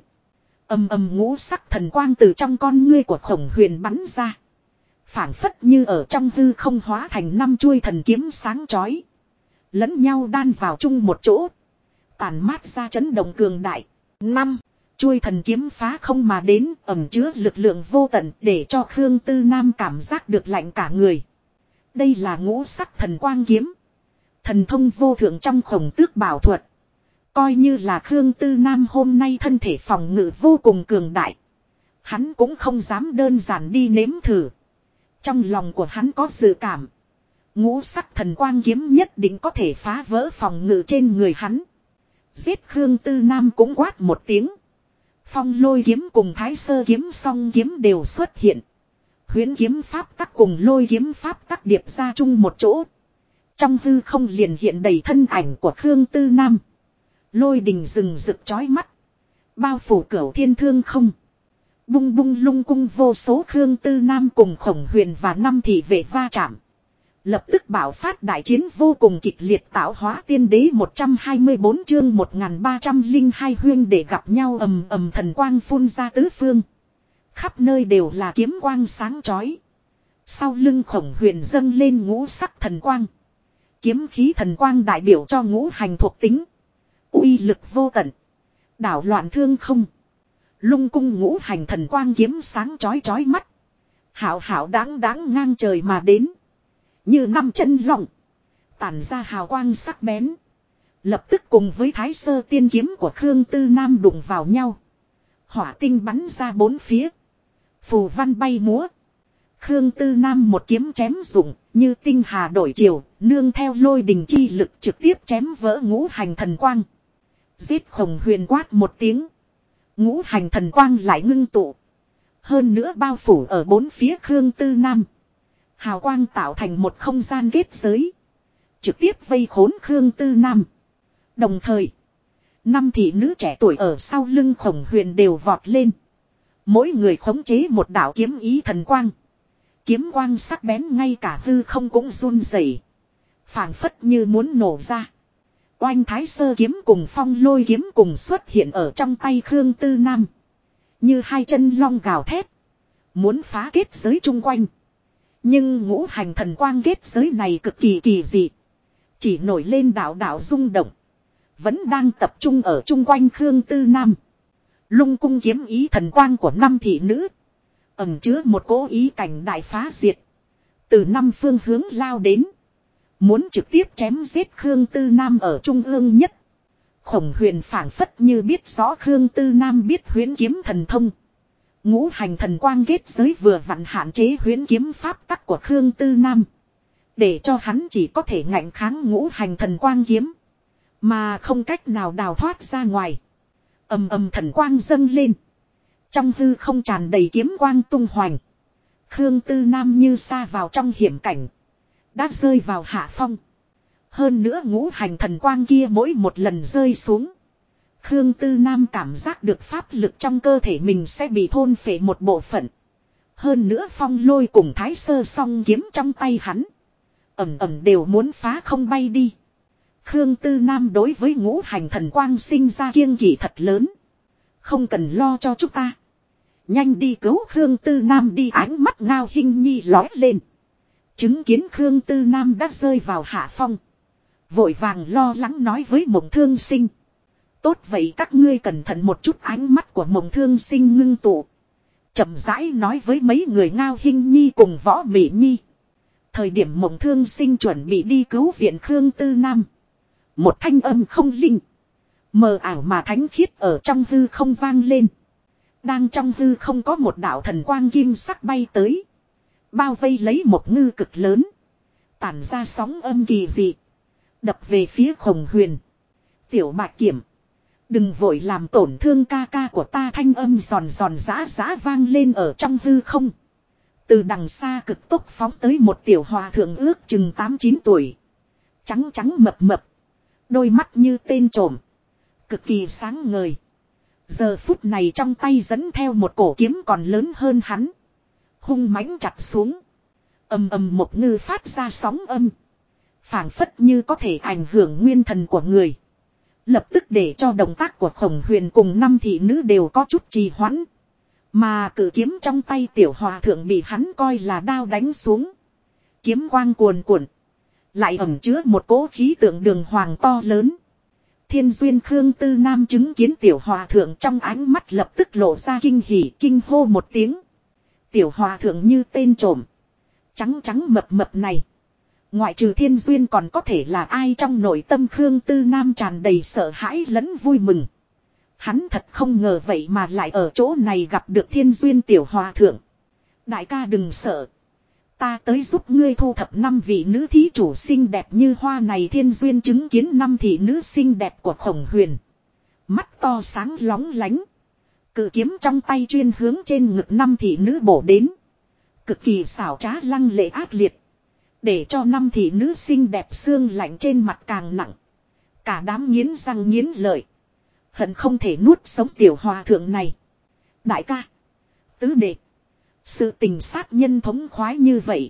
Ngũ sắc thần quang từ trong con ngươi của Khổng Huyền bắn ra, phảng phất như ở trong hư không hóa thành 5 chuôi thần kiếm sáng chói, lẫn nhau đan vào chung một chỗ, tàn mát ra chấn động cường đại. 5 chuôi thần kiếm phá không mà đến, ẩn chứa lực lượng vô tận, để cho Khương Tư Nam cảm giác được lạnh cả người. Đây là ngũ sắc thần quang kiếm, thần thông vô thượng trong Khổng Tước bảo thuật. Coi như là Khương Tư Nam hôm nay thân thể phòng ngự vô cùng cường đại, hắn cũng không dám đơn giản đi nếm thử. Trong lòng của hắn có dự cảm, ngũ sắc thần quang kiếm nhất định có thể phá vỡ phòng ngự trên người hắn. Giết! Khương Tư Nam cũng quát một tiếng. Phong Lôi kiếm cùng Thái Sơ kiếm song kiếm đều xuất hiện. Huyễn kiếm pháp tắc cùng Lôi kiếm pháp tắc điệp ra chung một chỗ. Trong hư không liền hiện đầy thân ảnh của Khương Tư Nam. Lôi đình rừng rực chói mắt, bao phủ cửu thiên thương không. Bung bung lung cung vô số Khương Tư Nam cùng Khổng Huyền và năm thị vệ va chạm. Lập tức bạo phát đại chiến vô cùng kịch liệt, tạo hóa tiên đế 124 chương 1302 huyên để gặp nhau, ầm ầm thần quang phun ra tứ phương. Khắp nơi đều là kiếm quang sáng chói. Sau lưng Khổng Huyền dâng lên ngũ sắc thần quang. Kiếm khí thần quang đại biểu cho ngũ hành thuộc tính. Uy lực vô tận. Đảo loạn thương không. Lung cung ngũ hành thần quang kiếm sáng chói chói mắt. Hảo hảo đáng đáng ngang trời mà đến. Như năm chân long. Tản ra hào quang sắc bén. Lập tức cùng với thái sơ tiên kiếm của Khương Tư Nam đụng vào nhau. Hỏa tinh bắn ra bốn phía. Phù văn bay múa. Khương Tư Nam một kiếm chém rụng, như tinh hà đổi chiều, nương theo lôi đình chi lực trực tiếp chém vỡ ngũ hành thần quang. Giết Khổng Huyền quát một tiếng. Ngũ hành thần quang lại ngưng tụ. Hơn nữa bao phủ ở bốn phía Khương Tư Nam. Hào quang tạo thành một không gian kết giới. Trực tiếp vây khốn Khương Tư Nam. Đồng thời, năm thị nữ trẻ tuổi ở sau lưng Khổng Huyền đều vọt lên. Mỗi người khống chế một đạo kiếm ý thần quang. Kiếm quang sắc bén ngay cả hư không cũng run rẩy, phảng phất như muốn nổ ra. Oanh thái sơ kiếm cùng phong lôi kiếm cùng xuất hiện ở trong tay Khương Tư Nam. Như hai chân long gào thét. Muốn phá kết giới chung quanh. Nhưng ngũ hành thần quang kết giới này cực kỳ kỳ dị. Chỉ nổi lên đạo đạo rung động. Vẫn đang tập trung ở chung quanh Khương Tư Nam. Lung cung kiếm ý thần quang của năm thị nữ. Ẩn chứa một cỗ ý cảnh đại phá diệt. Từ năm phương hướng lao đến. Muốn trực tiếp chém giết Khương Tư Nam ở trung ương nhất. Khổng Huyền phảng phất như biết rõ Khương Tư Nam biết huyễn kiếm thần thông. Ngũ hành thần quang kết giới vừa vặn hạn chế huyễn kiếm pháp tắc của Khương Tư Nam. Để cho hắn chỉ có thể ngạnh kháng ngũ hành thần quang kiếm. Mà không cách nào đào thoát ra ngoài. Ầm ầm thần quang dâng lên. Trong hư không tràn đầy kiếm quang tung hoành. Khương Tư Nam như sa vào trong hiểm cảnh. Đã rơi vào hạ phong. Hơn nữa ngũ hành thần quang kia mỗi một lần rơi xuống. Khương Tư Nam cảm giác được pháp lực trong cơ thể mình sẽ bị thôn phệ một bộ phận. Hơn nữa phong lôi cùng thái sơ song kiếm trong tay hắn. Ẩm ẩm đều muốn phá không bay đi. Khương Tư Nam đối với ngũ hành thần quang sinh ra kiêng kỵ thật lớn. Không cần lo cho chúng ta. Nhanh đi cứu Khương Tư Nam đi, ánh mắt Ngao Hinh Nhi lói lên. Chứng kiến Khương Tư Nam đã rơi vào hạ phong. Vội vàng lo lắng nói với Mộng Thương Sinh. Tốt vậy các ngươi cẩn thận một chút, ánh mắt của Mộng Thương Sinh ngưng tụ. Chậm rãi nói với mấy người Ngao Hinh Nhi cùng Võ Mỹ Nhi. Thời điểm Mộng Thương Sinh chuẩn bị đi cứu viện Khương Tư Nam. Một thanh âm không linh. Mờ ảo mà thánh khiết ở trong hư không vang lên. Đang trong hư không có một đạo thần quang kim sắc bay tới. Bao vây lấy một ngư cực lớn. Tản ra sóng âm kỳ dị. Đập về phía Khổng Huyền. Tiểu Bạch Kiểm. Đừng vội làm tổn thương ca ca của ta, thanh âm giòn giòn giã giã vang lên ở trong hư không. Từ đằng xa cực tốc phóng tới một tiểu hòa thượng ước chừng 8-9 tuổi. Trắng trắng mập mập. Đôi mắt như tên trộm. Cực kỳ sáng ngời. Giờ phút này trong tay dẫn theo một cổ kiếm còn lớn hơn hắn. Hung mãnh chặt xuống. Ầm ầm một ngư phát ra sóng âm. Phảng phất như có thể ảnh hưởng nguyên thần của người. Lập tức để cho động tác của Khổng Huyền cùng năm thị nữ đều có chút trì hoãn. Mà cử kiếm trong tay tiểu hòa thượng bị hắn coi là đao đánh xuống. Kiếm quang cuồn cuộn. Lại ẩn chứa một cỗ khí tượng đường hoàng to lớn. Thiên duyên Khương Tư Nam chứng kiến tiểu hòa thượng trong ánh mắt lập tức lộ ra kinh hỉ, kinh hô một tiếng. Tiểu hòa thượng như tên trộm. Trắng trắng mập mập này. Ngoại trừ Thiên duyên còn có thể là ai? Trong nội tâm Khương Tư Nam tràn đầy sợ hãi lẫn vui mừng. Hắn thật không ngờ vậy mà lại ở chỗ này gặp được Thiên duyên tiểu hòa thượng. Đại ca đừng sợ. Ta tới giúp ngươi thu thập 5 vị nữ thí chủ xinh đẹp như hoa này. Thiên duyên chứng kiến 5 thị nữ xinh đẹp của Khổng Huyền. Mắt to sáng lóng lánh. Cự kiếm trong tay chuyên hướng trên ngực 5 thị nữ bổ đến. Cực kỳ xảo trá lăng lệ ác liệt. Để cho 5 thị nữ xinh đẹp xương lạnh trên mặt càng nặng. Cả đám nghiến răng nghiến lợi. Hận không thể nuốt sống tiểu hòa thượng này. Đại ca. Tứ đệ. Sự tình sát nhân thống khoái như vậy.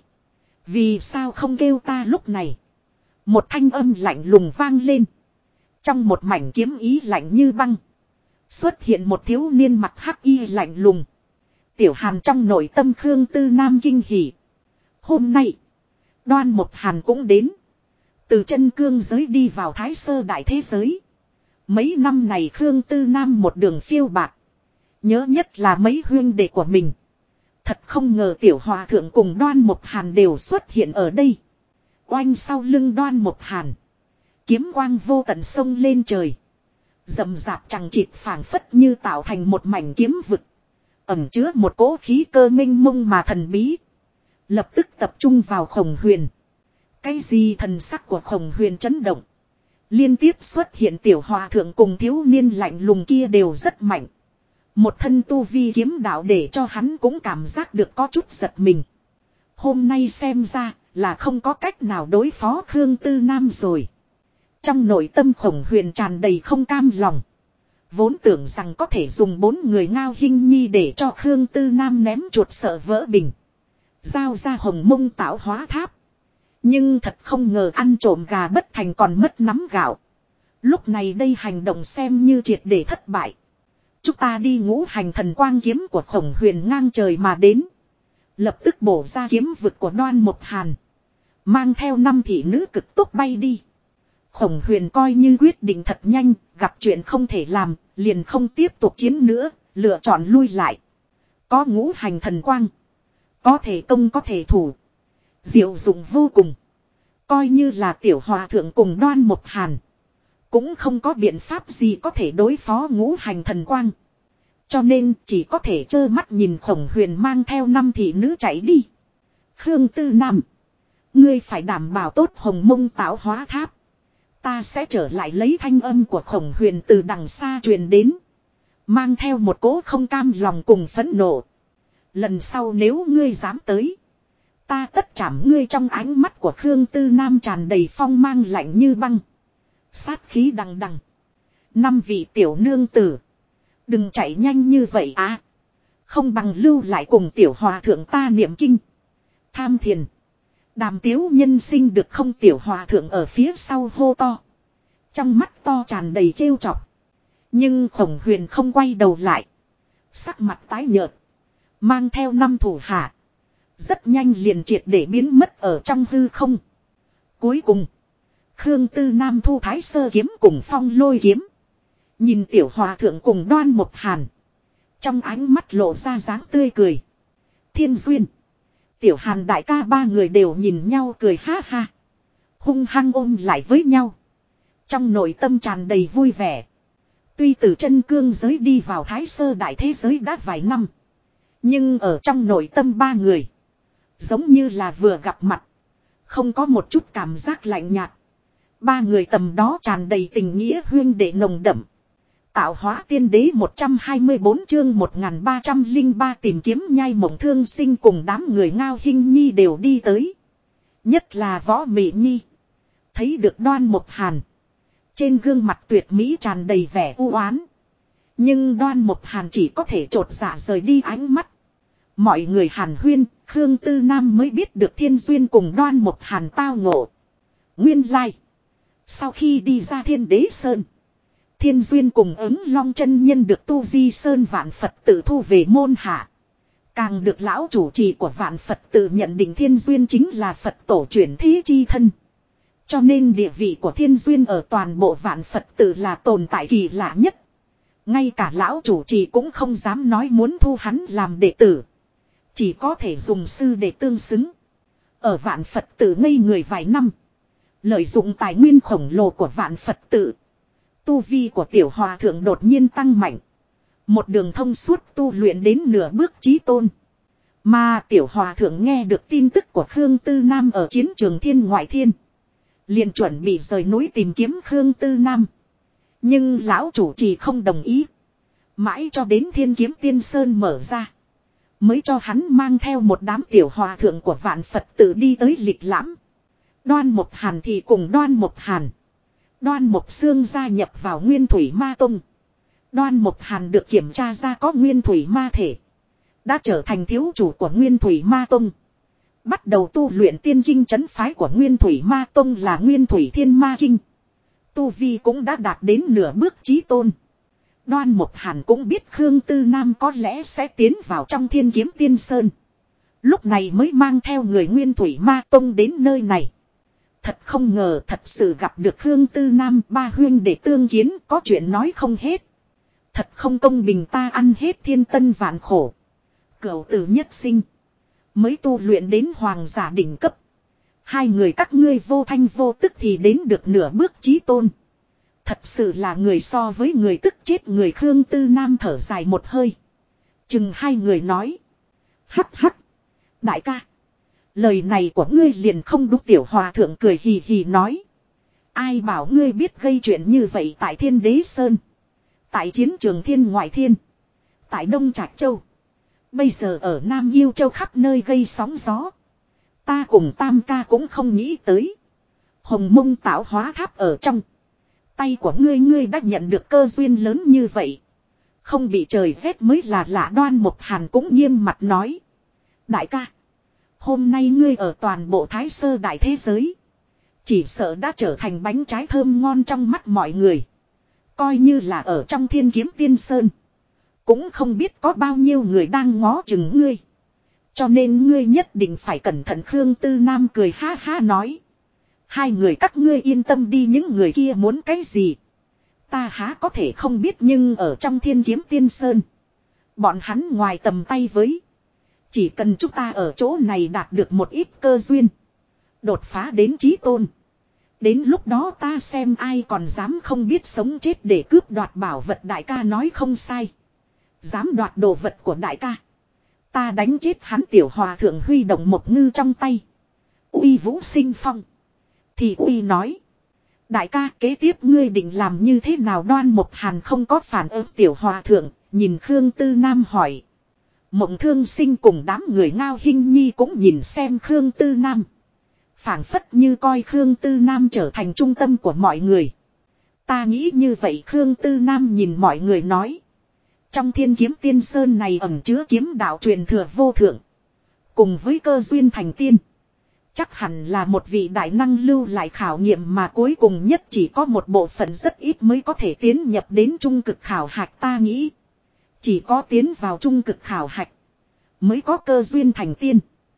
Vì sao không kêu ta lúc này? Một thanh âm lạnh lùng vang lên. Trong một mảnh kiếm ý lạnh như băng. Xuất hiện một thiếu niên mặt hắc y lạnh lùng. Tiểu Hàn trong nội tâm Khương Tư Nam kinh hỉ. Hôm nay. Đoan Mộc Hàn cũng đến. Từ chân cương giới đi vào Thái Sơ đại thế giới. Mấy năm này Khương Tư Nam một đường phiêu bạc. Nhớ nhất là mấy huynh đệ của mình. Thật không ngờ tiểu hòa thượng cùng Đoan Mộc Hàn đều xuất hiện ở đây. Oanh sau lưng Đoan Mộc Hàn. Kiếm quang vô tận sông lên trời. Rậm rạp chẳng chịt phảng phất như tạo thành một mảnh kiếm vực. Ẩm chứa một cỗ khí cơ minh mông mà thần bí. Lập tức tập trung vào Khổng Huyền. Cái gì thần sắc của Khổng Huyền chấn động. Liên tiếp xuất hiện tiểu hòa thượng cùng thiếu niên lạnh lùng kia đều rất mạnh. Một thân tu vi kiếm đạo để cho hắn cũng cảm giác được có chút giật mình. Hôm nay xem ra là không có cách nào đối phó Khương Tư Nam rồi. Trong nội tâm Khổng Huyền tràn đầy không cam lòng. Vốn tưởng rằng có thể dùng 4 người Ngao Hinh Nhi để cho Khương Tư Nam ném chuột sợ vỡ bình. Giao ra Hồng Mông Tạo Hóa Tháp. Nhưng thật không ngờ ăn trộm gà bất thành còn mất nắm gạo. Lúc này đây hành động xem như triệt để thất bại. Chúng ta đi ngũ hành thần quang kiếm của Khổng Huyền ngang trời mà đến. Lập tức bổ ra kiếm vực của Đoan Mộc Hàn. Mang theo 5 thị nữ cực tốc bay đi. Khổng Huyền coi như quyết định thật nhanh, gặp chuyện không thể làm, liền không tiếp tục chiến nữa, lựa chọn lui lại. Có ngũ hành thần quang. Có thể công có thể thủ. Diệu dụng vô cùng. Coi như là tiểu hòa thượng cùng Đoan Mộc Hàn. Cũng không có biện pháp gì có thể đối phó ngũ hành thần quang. Cho nên chỉ có thể trơ mắt nhìn Khổng Huyền mang theo 5 thị nữ chạy đi. Khương Tư Nam. Ngươi phải đảm bảo tốt Hồng Mông Tạo Hóa Tháp. Ta sẽ trở lại lấy thanh âm của Khổng Huyền từ đằng xa truyền đến. Mang theo một cỗ không cam lòng cùng phẫn nộ. Lần sau nếu ngươi dám tới. Ta tất chảm ngươi. Trong ánh mắt của Khương Tư Nam tràn đầy phong mang lạnh như băng. Sát khí đằng đằng. 5 vị tiểu nương tử. Đừng chạy nhanh như vậy á. Không bằng lưu lại cùng tiểu hòa thượng ta niệm kinh. Tham thiền. Đàm tiếu nhân sinh được không? Tiểu hòa thượng ở phía sau hô to. Trong mắt to tràn đầy trêu chọc. Nhưng Khổng Huyền không quay đầu lại. Sắc mặt tái nhợt. Mang theo 5 thủ hạ. Rất nhanh liền triệt để biến mất ở trong hư không. Cuối cùng. Khương Tư Nam thu Thái Sơ kiếm cùng Phong Lôi kiếm. Nhìn tiểu hòa thượng cùng Đoan Mộc Hàn. Trong ánh mắt lộ ra dáng tươi cười. Thiên Duyên. Tiểu Hàn đại ca 3 người đều nhìn nhau cười ha ha. Hung hăng ôm lại với nhau. Trong nội tâm tràn đầy vui vẻ. Tuy từ chân cương giới đi vào Thái Sơ đại thế giới đã vài năm. Nhưng ở trong nội tâm 3 người. Giống như là vừa gặp mặt. Không có một chút cảm giác lạnh nhạt. 3 người tầm đó tràn đầy tình nghĩa huyên đệ nồng đậm. Tạo Hóa Tiên Đế 124 chương 1303 tìm kiếm nhai mộng thương sinh cùng đám người Ngao Hinh Nhi đều đi tới. Nhất là Võ Mị Nhi. Thấy được Đoan Mộc Hàn. Trên gương mặt tuyệt mỹ tràn đầy vẻ u oán. Nhưng Đoan Mộc Hàn chỉ có thể trột dạ rời đi ánh mắt. Mọi người hàn huyên, Khương Tư Nam mới biết được Thiên Duyên cùng Đoan Mộc Hàn tao ngộ. Nguyên lai. Sau khi đi ra Thiên Đế Sơn. Thiên Duyên cùng Ứng Long chân nhân được Tu Di Sơn Vạn Phật tự thu về môn hạ. Càng được lão chủ trì của Vạn Phật tự nhận định Thiên Duyên chính là Phật tổ chuyển thế chi thân. Cho nên địa vị của Thiên Duyên ở toàn bộ Vạn Phật tự là tồn tại kỳ lạ nhất. Ngay cả lão chủ trì cũng không dám nói muốn thu hắn làm đệ tử. Chỉ có thể dùng sư để tương xứng. Ở Vạn Phật tự ngây người vài năm. Lợi dụng tài nguyên khổng lồ của Vạn Phật tự. Tu vi của tiểu hòa thượng đột nhiên tăng mạnh. Một đường thông suốt tu luyện đến nửa bước chí tôn. Mà tiểu hòa thượng nghe được tin tức của Khương Tư Nam ở chiến trường Thiên Ngoại Thiên. Liền chuẩn bị rời núi tìm kiếm Khương Tư Nam. Nhưng lão chủ trì không đồng ý. Mãi cho đến Thiên Kiếm Tiên Sơn mở ra. Mới cho hắn mang theo một đám tiểu hòa thượng của Vạn Phật tự đi tới lịch lãm. Đoan Mộc Hàn thì cùng Đoan Mộc Hàn. Đoan Mộc Xương gia nhập vào Nguyên Thủy Ma Tông. Đoan Mộc Hàn được kiểm tra ra có Nguyên Thủy Ma thể. đã trở thành thiếu chủ của Nguyên Thủy Ma Tông. Bắt đầu tu luyện tiên kinh trấn phái của Nguyên Thủy Ma Tông là Nguyên Thủy Thiên Ma Kinh. Tu Vi cũng đã đạt đến nửa bước chí tôn. Đoan Mục Hàn cũng biết Khương Tư Nam có lẽ sẽ tiến vào trong Thiên Kiếm Tiên Sơn. Lúc này mới mang theo người Nguyên Thủy Ma Tông đến nơi này. Thật không ngờ thật sự gặp được Khương Tư Nam, ba huynh để tương kiến, có chuyện nói không hết. Thật không công bình, ta ăn hết thiên tân vạn khổ. Cửu tử nhất sinh. Mới tu luyện đến hoàng giả đỉnh cấp. Hai người các ngươi vô thanh vô tức thì đến được nửa bước chí tôn. Thật sự là người so với người, tức chết người. Khương Tư Nam thở dài một hơi. Chừng hai người nói. Hắc hắc. Đại ca. Lời này của ngươi liền không đúng. Tiểu hòa thượng cười hì hì nói. Ai bảo ngươi biết gây chuyện như vậy tại Thiên Đế Sơn. Tại chiến trường Thiên Ngoại Thiên. Tại Đông Trạch Châu. Bây giờ ở Nam Yêu Châu khắp nơi gây sóng gió. Ta cùng Tam ca cũng không nghĩ tới. Hồng Mông tạo hóa tháp ở trong tay của ngươi đã nhận được cơ duyên lớn như vậy. Không bị trời rét mới là lạ. Đoan Mục Hàn cũng nghiêm mặt nói. Đại ca. Hôm nay ngươi ở toàn bộ Thái Sơ đại thế giới. Chỉ sợ đã trở thành bánh trái thơm ngon trong mắt mọi người. Coi như là ở trong Thiên Kiếm Tiên Sơn. Cũng không biết có bao nhiêu người đang ngó chừng ngươi. Cho nên ngươi nhất định phải cẩn thận. Khương Tư Nam cười ha ha nói. Hai người các ngươi yên tâm đi, những người kia muốn cái gì ta há có thể không biết, nhưng ở trong Thiên Kiếm Tiên Sơn. Bọn hắn ngoài tầm tay với. Chỉ cần chúng ta ở chỗ này đạt được một ít cơ duyên. Đột phá đến chí tôn. Đến lúc đó ta xem ai còn dám không biết sống chết để cướp đoạt bảo vật. Đại ca nói không sai. Dám đoạt đồ vật của đại ca. Ta đánh chết hắn. Tiểu hòa thượng huy động một ngư trong tay. Uy vũ sinh phong. Thì uy nói. Đại ca, kế tiếp ngươi định làm như thế nào? Đoan Mục Hàn không có phản ứng. Tiểu hòa thượng nhìn Khương Tư Nam hỏi. Mộng Thương Sinh cùng đám người Ngao Hinh Nhi cũng nhìn xem Khương Tư Nam. Phảng phất như coi Khương Tư Nam trở thành trung tâm của mọi người. Ta nghĩ như vậy. Khương Tư Nam nhìn mọi người nói. Trong Thiên Kiếm Tiên Sơn này ẩn chứa kiếm đạo truyền thừa vô thượng. Cùng với cơ duyên thành tiên. Chắc hẳn là một vị đại năng lưu lại khảo nghiệm, mà cuối cùng nhất chỉ có một bộ phận rất ít mới có thể tiến nhập đến trung cực khảo hạch. Ta nghĩ chỉ có tiến vào trung cực khảo hạch mới có cơ duyên thành tiên.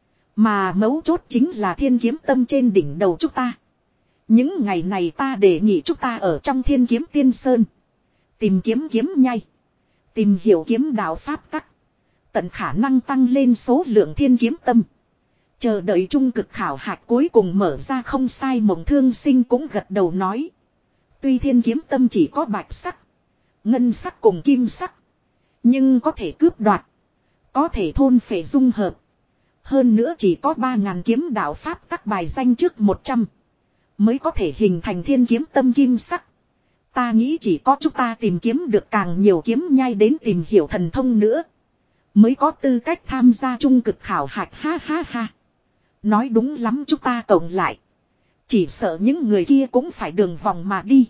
Mà mấu chốt chính là thiên kiếm tâm trên đỉnh đầu chúng ta. Những ngày này ta đề nghị chúng ta ở trong Thiên Kiếm Tiên Sơn tìm kiếm kiếm nhai, tìm hiểu kiếm đạo pháp tắc, tận khả năng tăng lên số lượng thiên kiếm tâm. Chờ đợi trung cực khảo hạch cuối cùng mở ra. Không sai. Mộng Thương Sinh cũng gật đầu nói. Tuy thiên kiếm tâm chỉ có bạch sắc, ngân sắc cùng kim sắc, nhưng có thể cướp đoạt, có thể thôn phệ dung hợp. Hơn nữa chỉ có 3.000 kiếm đạo pháp tắc bài danh trước 100 mới có thể hình thành thiên kiếm tâm kim sắc. Ta nghĩ chỉ có chúng ta tìm kiếm được càng nhiều kiếm nhai đến tìm hiểu thần thông nữa, mới có tư cách tham gia trung cực khảo hạch. Ha ha ha. Nói đúng lắm, chúng ta cộng lại chỉ sợ những người kia cũng phải đường vòng mà đi.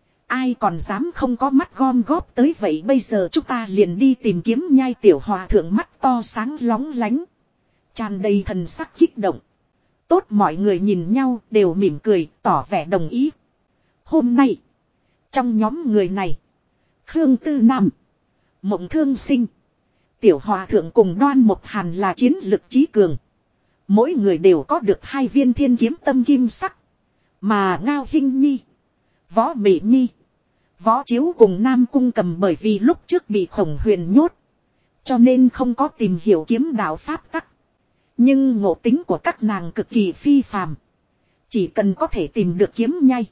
Ai còn dám không có mắt gom góp tới vậy. Bây giờ chúng ta liền đi tìm kiếm nhai. Tiểu hòa thượng mắt to sáng lóng lánh, tràn đầy thần sắc kích động. Tốt, mọi người nhìn nhau đều mỉm cười tỏ vẻ đồng ý. Hôm nay trong nhóm người này, Khương Tư Nam, Mộng Thương Sinh, Tiểu hòa thượng cùng Đoan Mục Hàn là chiến lực chí cường. Mỗi người đều có được 2 viên thiên kiếm tâm kim sắc. Mà Ngao Hinh Nhi, Võ Mị Nhi, Võ Chiếu cùng Nam Cung Cầm bởi vì lúc trước bị Khổng Huyền nhốt, cho nên không có tìm hiểu kiếm đạo pháp tắc. Nhưng ngộ tính của các nàng cực kỳ phi phàm. Chỉ cần có thể tìm được kiếm nhai,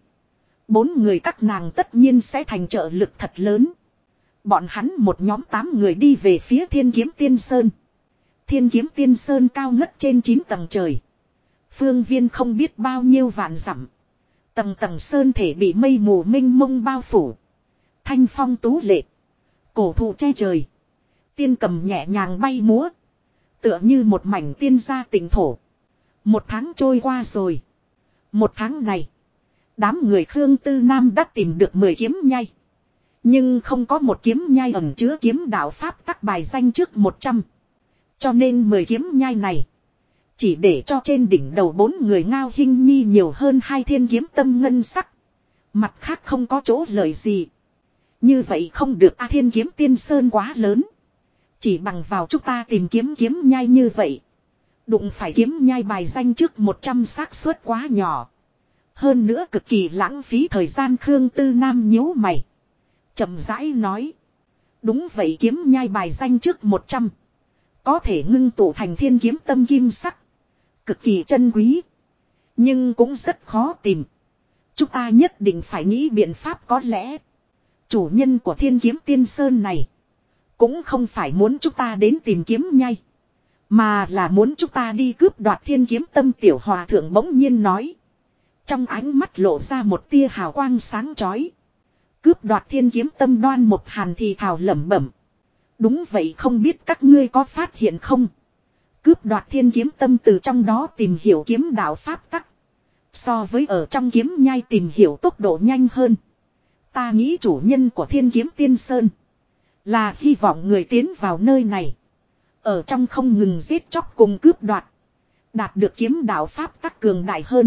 4 người các nàng tất nhiên sẽ thành trợ lực thật lớn. Bọn hắn một nhóm 8 người đi về phía Thiên Kiếm Tiên Sơn. Thiên Kiếm Tiên Sơn cao ngất trên 9 tầng trời. Phương viên không biết bao nhiêu vạn dặm. Tầng tầng sơn thể bị mây mù mênh mông bao phủ. Thanh phong tú lệ, cổ thụ che trời. Tiên cầm nhẹ nhàng bay múa, tựa như một mảnh tiên gia tỉnh thổ. Một tháng trôi qua rồi. Một tháng này, đám người Khương Tư Nam đã tìm được 10 kiếm nhai. Nhưng không có một kiếm nhai ẩn chứa kiếm đạo pháp tắc bài danh trước 100. Cho nên 10 kiếm nhai này. Chỉ để cho trên đỉnh đầu 4 người Ngao Hinh Nhi nhiều hơn 2 thiên kiếm tâm ngân sắc. Mặt khác không có chỗ lợi gì. Như vậy không được a, thiên kiếm tiên sơn quá lớn. Chỉ bằng vào chúng ta tìm kiếm kiếm nhai như vậy. Đụng phải kiếm nhai bài danh trước 100 xác suất quá nhỏ. Hơn nữa cực kỳ lãng phí thời gian. Khương Tư Nam nhíu mày. Chậm rãi nói. Đúng vậy, kiếm nhai bài danh trước 100. Có thể ngưng tụ thành thiên kiếm tâm kim sắc. Cực kỳ chân quý. Nhưng cũng rất khó tìm. Chúng ta nhất định phải nghĩ biện pháp, có lẽ. Chủ nhân của thiên kiếm tiên sơn này. Cũng không phải muốn chúng ta đến tìm kiếm nhai. Mà là muốn chúng ta đi cướp đoạt thiên kiếm tâm. Tiểu hòa thượng bỗng nhiên nói. Trong ánh mắt lộ ra một tia hào quang sáng chói. Cướp đoạt thiên kiếm tâm. Đoan Một Hàn thì thào lẩm bẩm. Đúng vậy, không biết các ngươi có phát hiện không? Cướp đoạt thiên kiếm tâm từ trong đó tìm hiểu kiếm đạo pháp tắc. So với ở trong kiếm nhai tìm hiểu tốc độ nhanh hơn. Ta nghĩ chủ nhân của thiên kiếm tiên sơn. Là hy vọng người tiến vào nơi này. Ở trong không ngừng giết chóc cùng cướp đoạt. Đạt được kiếm đạo pháp tắc cường đại hơn.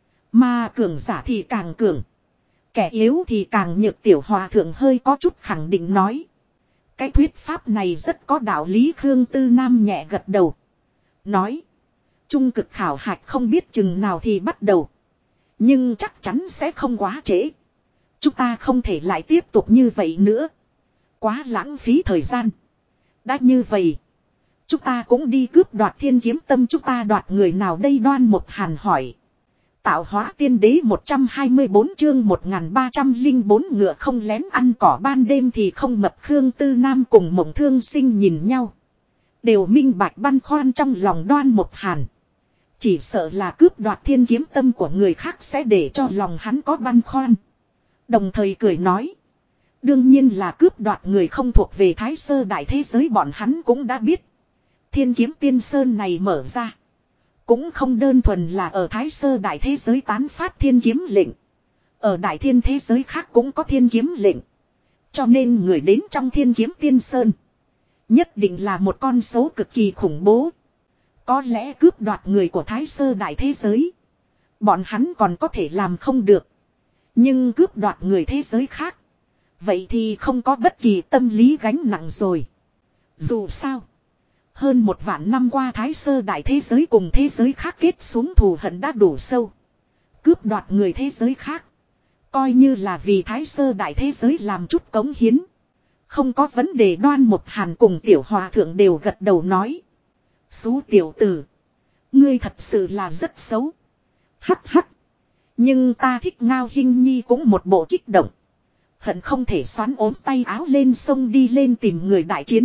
Mà cường giả thì càng cường. Kẻ yếu thì càng nhược. Tiểu hòa thượng hơi có chút khẳng định nói. Cái thuyết pháp này rất có đạo lý. Khương Tư Nam nhẹ gật đầu. Nói. Trung cực khảo hạch không biết chừng nào thì bắt đầu. Nhưng chắc chắn sẽ không quá trễ. Chúng ta không thể lại tiếp tục như vậy nữa. Quá lãng phí thời gian. Đã như vậy. Chúng ta cũng đi cướp đoạt thiên kiếm tâm. Chúng ta đoạt người nào đây? Đoan Một Hàn hỏi. Tạo hóa tiên đế 124 chương 1304 ngựa không lén ăn cỏ ban đêm thì không mập. Khương Tư Nam cùng Mộng Thương Sinh nhìn nhau. Đều minh bạch băn khoăn trong lòng Đoan Một Hàn. Chỉ sợ là cướp đoạt thiên kiếm tâm của người khác sẽ để cho lòng hắn có băn khoăn. Đồng thời cười nói. Đương nhiên là cướp đoạt người không thuộc về Thái Sơ Đại thế giới, bọn hắn cũng đã biết. Thiên kiếm tiên sơn này mở ra. Cũng không đơn thuần là ở Thái Sơ Đại thế giới tán phát thiên kiếm lệnh. Ở Đại Thiên thế giới khác cũng có thiên kiếm lệnh. Cho nên người đến trong thiên kiếm tiên sơn. Nhất định là một con số cực kỳ khủng bố. Có lẽ cướp đoạt người của Thái Sơ Đại thế giới. Bọn hắn còn có thể làm không được. Nhưng cướp đoạt người thế giới khác. Vậy thì không có bất kỳ tâm lý gánh nặng rồi. Dù sao. Hơn 1 vạn năm qua Thái Sơ Đại thế giới cùng thế giới khác kết xuống thù hận đã đủ sâu. Cướp đoạt người thế giới khác. Coi như là vì Thái Sơ Đại thế giới làm chút cống hiến. Không có vấn đề. Đoan Một Hàn cùng Tiểu Hòa Thượng đều gật đầu nói. Xú tiểu tử. Ngươi thật sự là rất xấu. Hắc hắc. Nhưng ta thích Ngao Hinh Nhi cũng một bộ kích động. Hận không thể xoắn ốm tay áo lên sông đi lên tìm người đại chiến.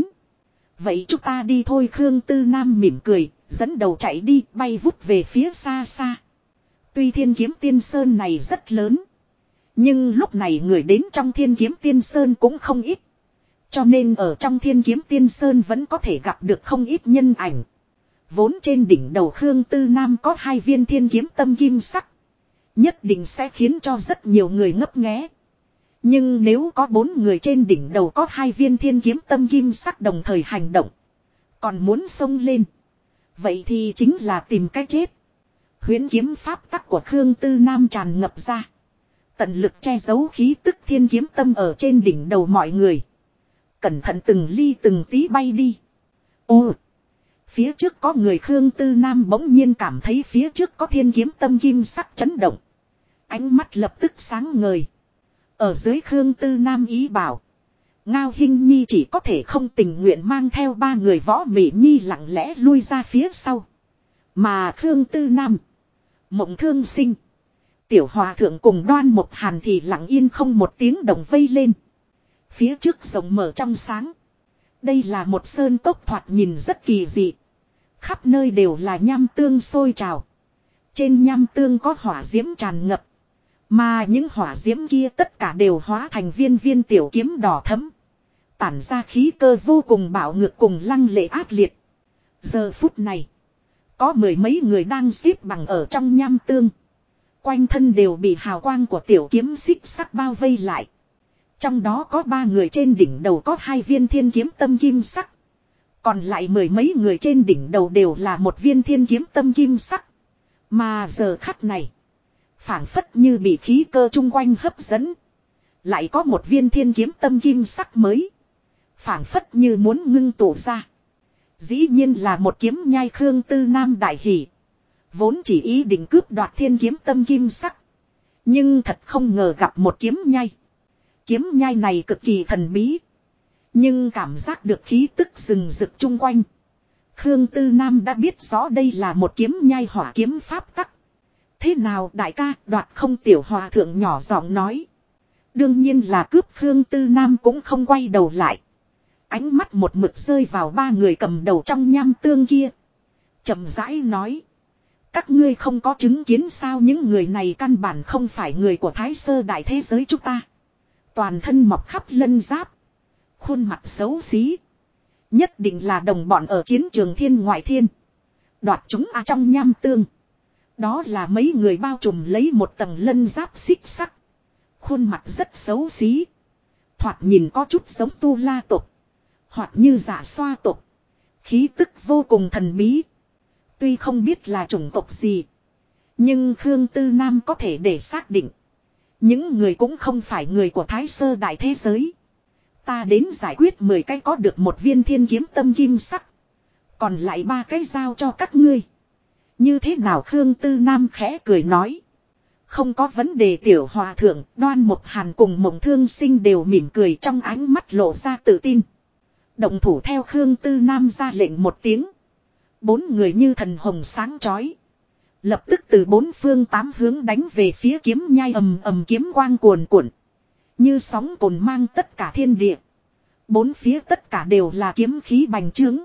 Vậy chúng ta đi thôi. Khương Tư Nam mỉm cười, dẫn đầu chạy đi, bay vút về phía xa xa. Tuy thiên kiếm tiên sơn này rất lớn. Nhưng lúc này người đến trong thiên kiếm tiên sơn cũng không ít. Cho nên ở trong thiên kiếm tiên sơn vẫn có thể gặp được không ít nhân ảnh. Vốn trên đỉnh đầu Khương Tư Nam có 2 viên thiên kiếm tâm kim sắc. Nhất định sẽ khiến cho rất nhiều người ngấp nghé. Nhưng nếu có 4 người trên đỉnh đầu có 2 viên thiên kiếm tâm kim sắc đồng thời hành động. Còn muốn xông lên. Vậy thì chính là tìm cái chết. Huyễn kiếm pháp tắc của Khương Tư Nam tràn ngập ra. Tận lực che giấu khí tức thiên kiếm tâm ở trên đỉnh đầu mọi người. Cẩn thận từng ly từng tí bay đi. Ô! Phía trước có người. Khương Tư Nam bỗng nhiên cảm thấy phía trước có thiên kiếm tâm kim sắc chấn động. Ánh mắt lập tức sáng ngời. Ở dưới Khương Tư Nam ý bảo. Ngao Hinh Nhi chỉ có thể không tình nguyện mang theo 3 người Võ Mị Nhi lặng lẽ lui ra phía sau. Mà Khương Tư Nam, Mộng Thương Sinh, Tiểu Hòa Thượng cùng Đoan Một Hàn thì lặng yên không một tiếng động vây lên. Phía trước rộng mở trong sáng. Đây là một sơn cốc thoạt nhìn rất kỳ dị. Khắp nơi đều là nham tương sôi trào. Trên nham tương có hỏa diễm tràn ngập. Mà những hỏa diễm kia tất cả đều hóa thành viên viên tiểu kiếm đỏ thẫm. Tản ra khí cơ vô cùng bạo ngược cùng lăng lệ ác liệt. Giờ phút này. Có 10 mấy người đang xếp bằng ở trong nham tương. Quanh thân đều bị hào quang của tiểu kiếm xích sắc bao vây lại. Trong đó có 3 người trên đỉnh đầu có 2 viên thiên kiếm tâm kim sắc. Còn lại mười mấy người trên đỉnh đầu đều là một viên thiên kiếm tâm kim sắc. Mà giờ khắc này, phảng phất như bị khí cơ chung quanh hấp dẫn. Lại có một viên thiên kiếm tâm kim sắc mới. Phảng phất như muốn ngưng tụ ra. Dĩ nhiên là một kiếm nhai Khương Tư Nam đại hỉ. Vốn chỉ ý định cướp đoạt thiên kiếm tâm kim sắc. Nhưng thật không ngờ gặp một kiếm nhai. Kiếm nhai này cực kỳ thần bí. Nhưng cảm giác được khí tức rừng rực chung quanh. Khương Tư Nam đã biết rõ đây là một kiếm nhai hỏa kiếm pháp tắc. Thế nào đại ca, đoạt không? Tiểu hòa thượng nhỏ giọng nói. Đương nhiên là cướp. Khương Tư Nam cũng không quay đầu lại. Ánh mắt một mực rơi vào ba người cầm đầu trong nham tương kia. Chậm rãi nói. Các ngươi không có chứng kiến sao, những người này căn bản không phải người của Thái Sơ đại thế giới chúng ta. Toàn thân mọc khắp lân giáp. Khuôn mặt xấu xí. Nhất định là đồng bọn ở chiến trường thiên ngoại thiên. Đoạt chúng trong nham tương. Đó là mấy người bao trùm lấy một tầng lân giáp xích sắc. Khuôn mặt rất xấu xí. Thoạt nhìn có chút giống tu la tộc. Hoặc như giả xoa tộc. Khí tức vô cùng thần bí. Tuy không biết là chủng tộc gì. Nhưng Khương Tư Nam có thể để xác định. Những người cũng không phải người của Thái Sơ đại thế giới. Ta đến giải quyết 10 cái có được một viên thiên kiếm tâm kim sắc. Còn lại 3 cái giao cho các ngươi. Như thế nào? Khương Tư Nam khẽ cười nói. Không có vấn đề. Tiểu hòa thượng, Đoan Mộc Hàn cùng Mộng Thương Sinh đều mỉm cười, trong ánh mắt lộ ra tự tin. Động thủ. Theo Khương Tư Nam ra lệnh một tiếng. 4 người như thần hồng sáng chói. Lập tức từ 4 phương 8 hướng đánh về phía kiếm nhai. Ầm ầm kiếm quang cuồn cuộn. Như sóng cồn mang tất cả thiên địa. 4 phía tất cả đều là kiếm khí bành trướng.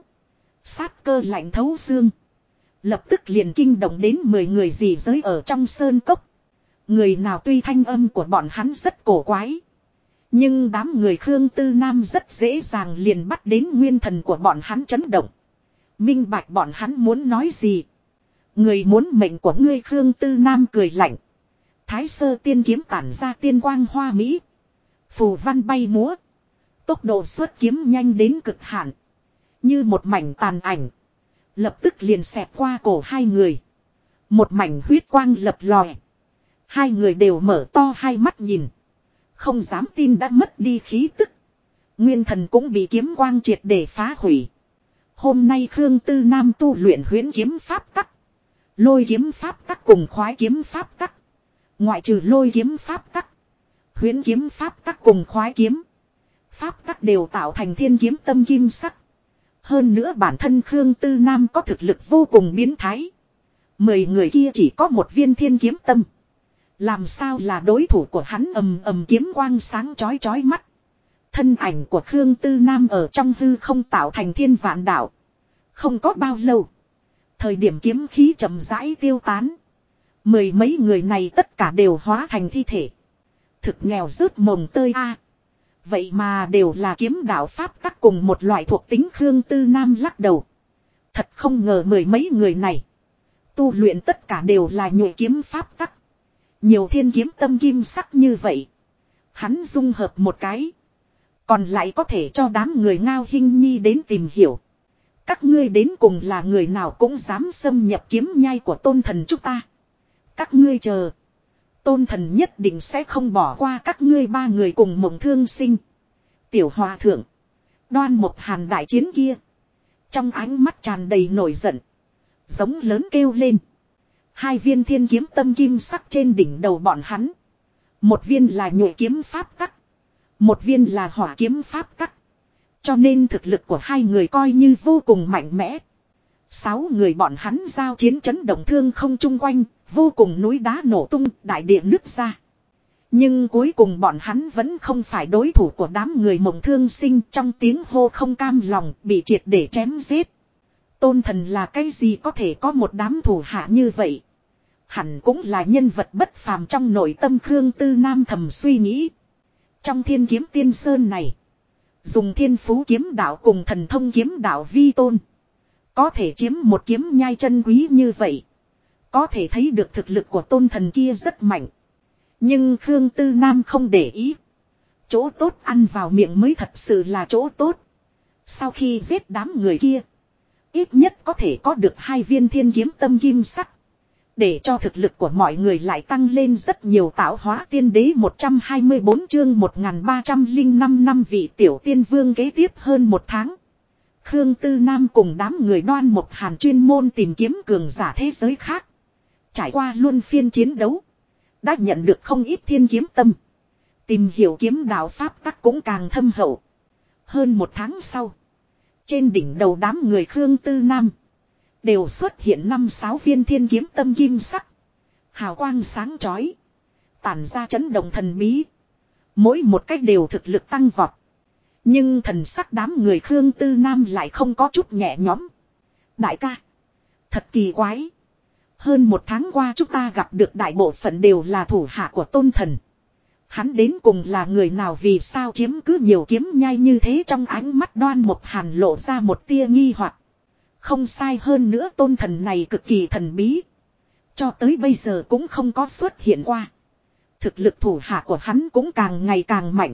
Sát cơ lạnh thấu xương. Lập tức liền kinh động đến 10 người gì giới ở trong sơn cốc. Người nào tuy thanh âm của bọn hắn rất cổ quái. Nhưng đám người Khương Tư Nam rất dễ dàng liền bắt đến nguyên thần của bọn hắn chấn động. Minh bạch bọn hắn muốn nói gì. Người muốn mệnh của ngươi? Khương Tư Nam cười lạnh. Thái Sơ tiên kiếm tản ra tiên quang hoa mỹ. Phù văn bay múa. Tốc độ xuất kiếm nhanh đến cực hạn. Như một mảnh tàn ảnh. Lập tức liền xẹt qua cổ hai người. Một mảnh huyết quang lập lòe. Hai người đều mở to hai mắt nhìn. Không dám tin đã mất đi khí tức. Nguyên thần cũng bị kiếm quang triệt để phá hủy. Hôm nay Khương Tư Nam tu luyện huyễn kiếm pháp tắc. Lôi kiếm pháp tắc cùng khoái kiếm pháp tắc. Ngoại trừ lôi kiếm pháp tắc, huyễn kiếm pháp tắc cùng khoái kiếm pháp tắc đều tạo thành thiên kiếm tâm kim sắc. Hơn nữa bản thân Khương Tư Nam có thực lực vô cùng biến thái. 10 người kia chỉ có một viên thiên kiếm tâm. Làm sao là đối thủ của hắn? Ầm ầm kiếm quang sáng chói chói mắt. Thân ảnh của Khương Tư Nam ở trong hư không tạo thành thiên vạn đạo. Không có bao lâu. Thời điểm kiếm khí chậm rãi tiêu tán. 10 mấy người này tất cả đều hóa thành thi thể. Thực nghèo rớt mồng tơi a. Vậy mà đều là kiếm đạo pháp tắc cùng một loại thuộc tính. Khương Tư Nam lắc đầu. Thật không ngờ 10 mấy người này. Tu luyện tất cả đều là nhuệ kiếm pháp tắc. Nhiều thiên kiếm tâm kim sắc như vậy. Hắn dung hợp một cái. Còn lại có thể cho đám người Ngao Hinh Nhi đến tìm hiểu. Các ngươi đến cùng là người nào cũng dám xâm nhập kiếm nhai của tôn thần chúng ta. Các ngươi chờ. Tôn thần nhất định sẽ không bỏ qua các ngươi 3 người cùng Mộng Thương Sinh. Tiểu hòa thượng. Đoan Mộc Hàn đại chiến kia. Trong ánh mắt tràn đầy nổi giận. Giống lớn kêu lên. 2 viên thiên kiếm tâm kim sắc trên đỉnh đầu bọn hắn. Một viên là nhuệ kiếm pháp tắc. Một viên là hỏa kiếm pháp tắc. Cho nên thực lực của 2 người coi như vô cùng mạnh mẽ. 6 người bọn hắn giao chiến chấn động thương không chung quanh. Vô cùng núi đá nổ tung, đại địa nứt ra. Nhưng cuối cùng bọn hắn vẫn không phải đối thủ của đám người Mộng Thương Sinh. Trong tiếng hô không cam lòng, bị triệt để chém giết. Tôn thần là cái gì có thể có một đám thủ hạ như vậy? Hẳn cũng là nhân vật bất phàm trong nội tâm. Khương Tư Nam thầm suy nghĩ. Trong thiên kiếm tiên sơn này, dùng thiên phú kiếm đạo cùng thần thông kiếm đạo vi tôn, có thể chiếm một kiếm nhai chân quý như vậy. Có thể thấy được thực lực của tôn thần kia rất mạnh. Nhưng Khương Tư Nam không để ý. Chỗ tốt ăn vào miệng mới thật sự là chỗ tốt. Sau khi giết đám người kia, ít nhất có thể có được 2 viên thiên kiếm tâm kim sắc. Để cho thực lực của mọi người lại tăng lên rất nhiều. Tạo hóa tiên đế 124 chương 1305 năm vị tiểu tiên vương kế tiếp hơn 1 tháng. Khương Tư Nam cùng đám người Đoan Mộc Hàn chuyên môn tìm kiếm cường giả thế giới khác. Trải qua luân phiên chiến đấu, đã nhận được không ít thiên kiếm tâm. Tìm hiểu kiếm đạo pháp tắc cũng càng thâm hậu. Hơn 1 tháng sau, trên đỉnh đầu đám người Khương Tư Nam đều xuất hiện 5-6 viên thiên kiếm tâm kim sắc. Hào quang sáng chói, tản ra chấn động thần bí. Mỗi một cách đều thực lực tăng vọt. Nhưng thần sắc đám người Khương Tư Nam lại không có chút nhẹ nhõm. Đại ca, thật kỳ quái. Hơn 1 tháng qua chúng ta gặp được đại bộ phận đều là thủ hạ của Tôn Thần. Hắn đến cùng là người nào, vì sao chiếm cứ nhiều kiếm nhai như thế? Trong ánh mắt Đoan Mộc Hàn lộ ra một tia nghi hoặc. Không sai, hơn nữa Tôn Thần này cực kỳ thần bí. Cho tới bây giờ cũng không có xuất hiện qua. Thực lực thủ hạ của hắn cũng càng ngày càng mạnh.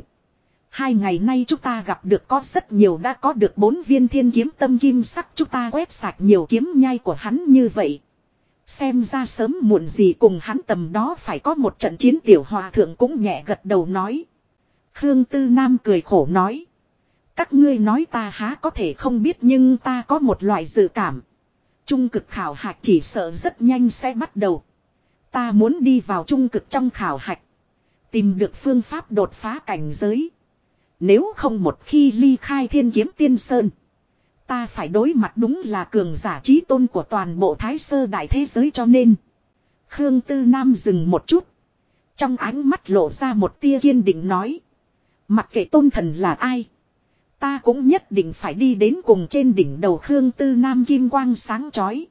2 ngày nay chúng ta gặp được có rất nhiều đã có được 4 viên thiên kiếm tâm kim sắc. Chúng ta quét sạch nhiều kiếm nhai của hắn như vậy. Xem ra sớm muộn gì cùng hắn tầm đó phải có một trận chiến. Tiểu hòa thượng cũng nhẹ gật đầu nói. Khương Tư Nam cười khổ nói. Các ngươi nói ta há có thể không biết, nhưng ta có một loại dự cảm. Trung cực khảo hạch chỉ sợ rất nhanh sẽ bắt đầu. Ta muốn đi vào trung cực trong khảo hạch. Tìm được phương pháp đột phá cảnh giới. Nếu không một khi ly khai Thiên Kiếm Tiên Sơn, ta phải đối mặt đúng là cường giả chí tôn của toàn bộ Thái Sơ đại thế giới. Cho nên Khương Tư Nam dừng một chút, trong ánh mắt lộ ra một tia kiên định nói. Mặc kệ Tôn Thần là ai, ta cũng nhất định phải đi đến cùng. Trên đỉnh đầu Khương Tư Nam kim quang sáng chói,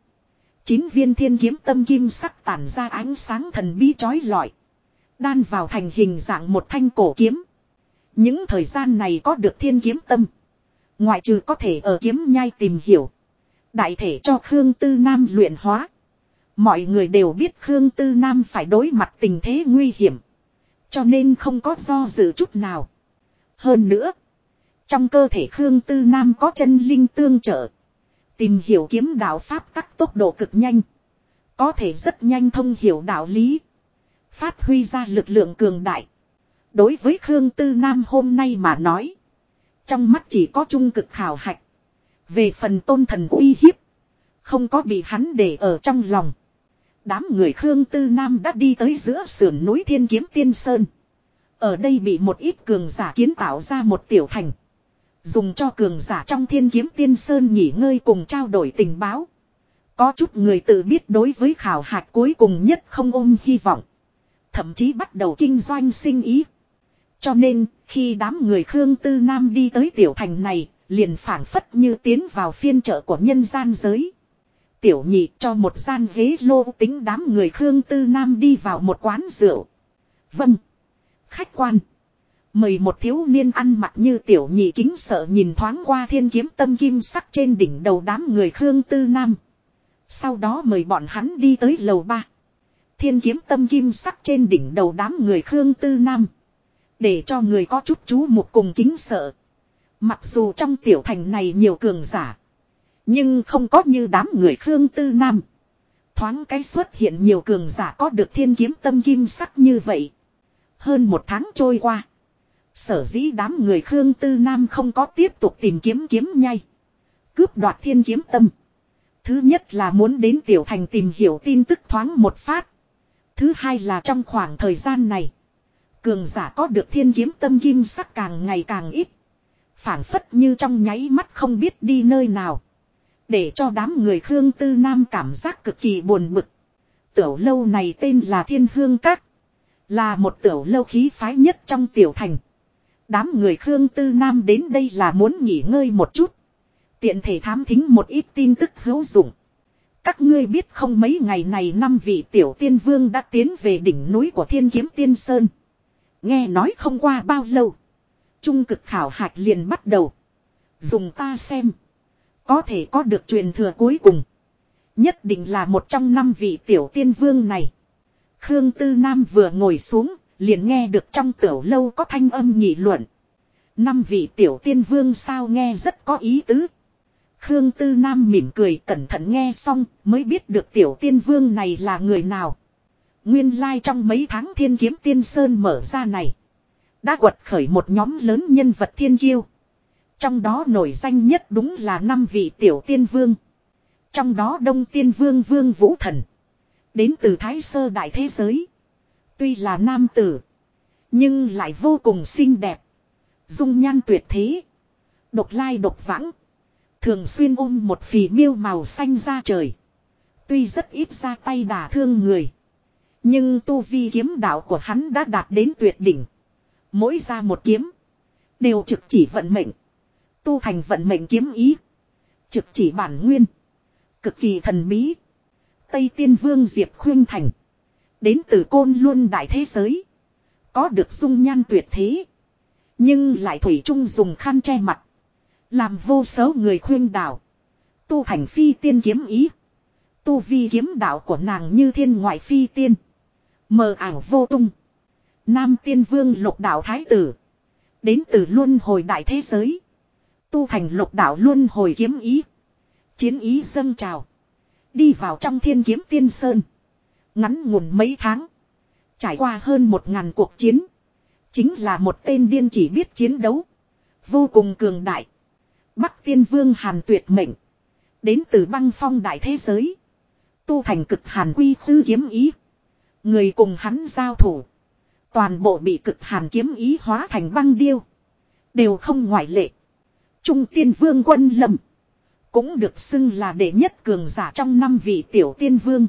9 viên thiên kiếm tâm kim sắc tản ra ánh sáng thần bí chói lọi, đan vào thành hình dạng một thanh cổ kiếm. Những thời gian này có được thiên kiếm tâm, ngoại trừ có thể ở kiếm nhai tìm hiểu, đại thể cho Khương Tư Nam luyện hóa. Mọi người đều biết Khương Tư Nam phải đối mặt tình thế nguy hiểm, cho nên không có do dự chút nào. Hơn nữa, trong cơ thể Khương Tư Nam có chân linh tương trợ, tìm hiểu kiếm đạo pháp tắc tốc độ cực nhanh, có thể rất nhanh thông hiểu đạo lý, phát huy ra lực lượng cường đại. Đối với Khương Tư Nam hôm nay mà nói, trong mắt chỉ có trung cực khảo hạch. Về phần Tôn Thần uy hiếp, không có bị hắn để ở trong lòng. Đám người Khương Tư Nam đã đi tới giữa sườn núi Thiên Kiếm Tiên Sơn. Ở đây bị một ít cường giả kiến tạo ra một tiểu thành, dùng cho cường giả trong Thiên Kiếm Tiên Sơn nghỉ ngơi cùng trao đổi tình báo. Có chút người tự biết đối với khảo hạch cuối cùng nhất không ôm hy vọng, thậm chí bắt đầu kinh doanh sinh ý. Cho nên, khi đám người Khương Tư Nam đi tới tiểu thành này, liền phảng phất như tiến vào phiên chợ của nhân gian giới. Tiểu nhị cho một gian ghế lô, tính đám người Khương Tư Nam đi vào một quán rượu. Vâng, khách quan. Mời. Một thiếu niên ăn mặc như tiểu nhị kính sợ nhìn thoáng qua thiên kiếm tâm kim sắc trên đỉnh đầu đám người Khương Tư Nam. Sau đó mời bọn hắn đi tới lầu 3. Thiên kiếm tâm kim sắc trên đỉnh đầu đám người Khương Tư Nam, để cho người có chút chú mục cùng kính sợ. Mặc dù trong tiểu thành này nhiều cường giả, nhưng không có như đám người Khương Tư Nam thoáng cái xuất hiện nhiều cường giả có được thiên kiếm tâm kim sắc như vậy. Hơn 1 tháng trôi qua, sở dĩ đám người Khương Tư Nam không có tiếp tục tìm kiếm kiếm nhai, cướp đoạt thiên kiếm tâm. Thứ nhất là muốn đến tiểu thành tìm hiểu tin tức thoáng một phát. Thứ hai là trong khoảng thời gian này, cường giả có được thiên kiếm tâm kim sắc càng ngày càng ít, phảng phất như trong nháy mắt không biết đi nơi nào, để cho đám người Khương Tư Nam cảm giác cực kỳ buồn bực. Tiểu lâu này tên là Thiên Hương Các, là một tiểu lâu khí phái nhất trong tiểu thành. Đám người Khương Tư Nam đến đây là muốn nghỉ ngơi một chút, tiện thể thám thính một ít tin tức hữu dụng. Các ngươi biết không, mấy ngày này 5 vị tiểu tiên vương đã tiến về đỉnh núi của Thiên Kiếm Tiên Sơn. Nghe nói không qua bao lâu, trung cực khảo hạch liền bắt đầu. Dùng ta xem, có thể có được truyền thừa cuối cùng, nhất định là một trong 5 vị tiểu tiên vương này. Khương Tư Nam vừa ngồi xuống, liền nghe được trong tiểu lâu có thanh âm nghị luận. Năm vị tiểu tiên vương sao nghe rất có ý tứ. Khương Tư Nam mỉm cười cẩn thận nghe xong mới biết được tiểu tiên vương này là người nào. Nguyên lai trong mấy tháng Thiên Kiếm Tiên Sơn mở ra này. Đã quật khởi một nhóm lớn nhân vật thiên kiêu. Trong đó nổi danh nhất đúng là 5 vị tiểu tiên vương. Trong đó Đông Tiên Vương Vương Vũ Thần. Đến từ Thái Sơ Đại Thế Giới. Tuy là nam tử. Nhưng lại vô cùng xinh đẹp. Dung nhan tuyệt thế. Độc lai độc vãng. Thường xuyên ôm một phì miêu màu xanh ra trời. Tuy rất ít ra tay đả thương người. Nhưng tu vi kiếm đạo của hắn đã đạt đến tuyệt đỉnh. Mỗi ra một kiếm. Đều trực chỉ vận mệnh. Tu thành vận mệnh kiếm ý. Trực chỉ bản nguyên. Cực kỳ thần bí. Tây Tiên Vương Diệp Khuyên Thành. Đến từ Côn Luân Đại Thế Giới. Có được dung nhan tuyệt thế. Nhưng lại thủy chung dùng khăn che mặt. Làm vô số người khuyên đảo. Tu thành phi tiên kiếm ý. Tu vi kiếm đạo của nàng như thiên ngoại phi tiên. Mờ ảo vô tung. Nam Tiên Vương Lục Đạo Thái Tử. Đến từ Luân Hồi Đại Thế Giới. Tu thành Lục Đạo Luân Hồi kiếm ý. Chiến ý dâng trào. Đi vào trong Thiên Kiếm Tiên Sơn. Ngắn ngủn mấy tháng. Trải qua hơn 1000 cuộc chiến. Chính là một tên điên chỉ biết chiến đấu. Vô cùng cường đại. Bắc Tiên Vương Hàn Tuyệt Mệnh. Đến từ Băng Phong Đại Thế Giới. Tu thành cực hàn quy khư kiếm ý. Người cùng hắn giao thủ. Toàn bộ bị cực hàn kiếm ý hóa thành băng điêu. Đều không ngoại lệ. Trung Tiên Vương Quân Lâm. Cũng được xưng là đệ nhất cường giả trong 5 vị tiểu tiên vương.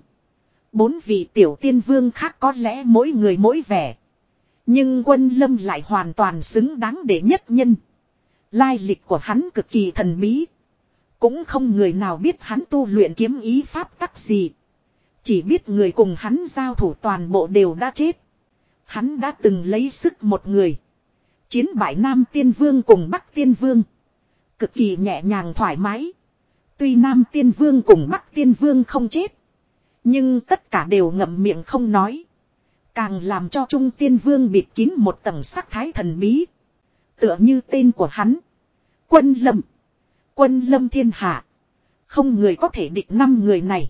4 vị tiểu tiên vương khác có lẽ mỗi người mỗi vẻ. Nhưng Quân Lâm lại hoàn toàn xứng đáng đệ nhất nhân. Lai lịch của hắn cực kỳ thần bí. Cũng không người nào biết hắn tu luyện kiếm ý pháp tắc gì. Chỉ biết người cùng hắn giao thủ toàn bộ đều đã chết. Hắn đã từng lấy sức một người. Chiến bại Nam Tiên Vương cùng Bắc Tiên Vương. Cực kỳ nhẹ nhàng thoải mái. Tuy Nam Tiên Vương cùng Bắc Tiên Vương không chết. Nhưng tất cả đều ngậm miệng không nói. Càng làm cho Trung Tiên Vương bịt kín một tầng sắc thái thần bí. Tựa như tên của hắn. Quân Lâm. Quân Lâm thiên hạ. Không người có thể địch 5 người này.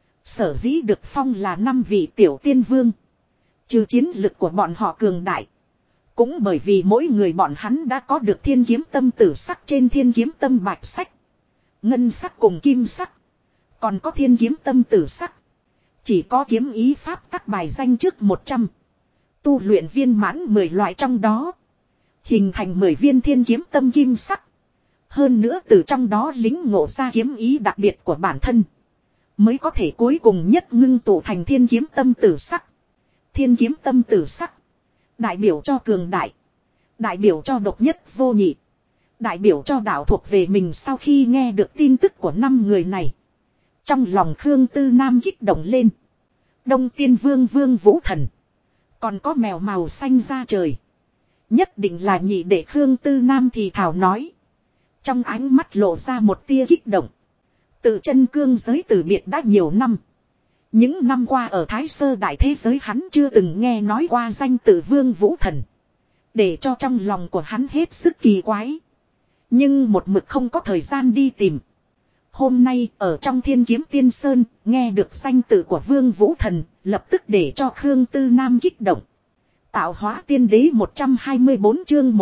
Sở dĩ được phong là 5 vị tiểu tiên vương. Trừ chiến lực của bọn họ cường đại. Cũng bởi vì mỗi người bọn hắn đã có được thiên kiếm tâm tử sắc trên thiên kiếm tâm bạch sắc. Ngân sắc cùng kim sắc. Còn có thiên kiếm tâm tử sắc. Chỉ có kiếm ý pháp tắc bài danh trước 100. Tu luyện viên mãn 10 loại trong đó. Hình thành 10 viên thiên kiếm tâm kim sắc. Hơn nữa từ trong đó lính ngộ ra kiếm ý đặc biệt của bản thân. Mới có thể cuối cùng nhất ngưng tụ thành thiên kiếm tâm tử sắc. Thiên kiếm tâm tử sắc. Đại biểu cho cường đại. Đại biểu cho độc nhất vô nhị. Đại biểu cho đạo thuộc về mình sau khi nghe được tin tức của 5 người này. Trong lòng Khương Tư Nam kích động lên. Đông Tiên Vương Vương Vũ Thần. Còn có mèo màu xanh ra trời. Nhất định là nhị đệ Khương Tư Nam thì thảo nói. Trong ánh mắt lộ ra một tia kích động. Từ chân cương giới từ biệt đã nhiều năm. Những năm qua ở Thái Sơ Đại Thế Giới hắn chưa từng nghe nói qua danh tự Vương Vũ Thần. Để cho trong lòng của hắn hết sức kỳ quái. Nhưng một mực không có thời gian đi tìm. Hôm nay ở trong Thiên Kiếm Tiên Sơn nghe được danh tự của Vương Vũ Thần lập tức để cho Khương Tư Nam kích động. Tạo hóa tiên đế 124 chương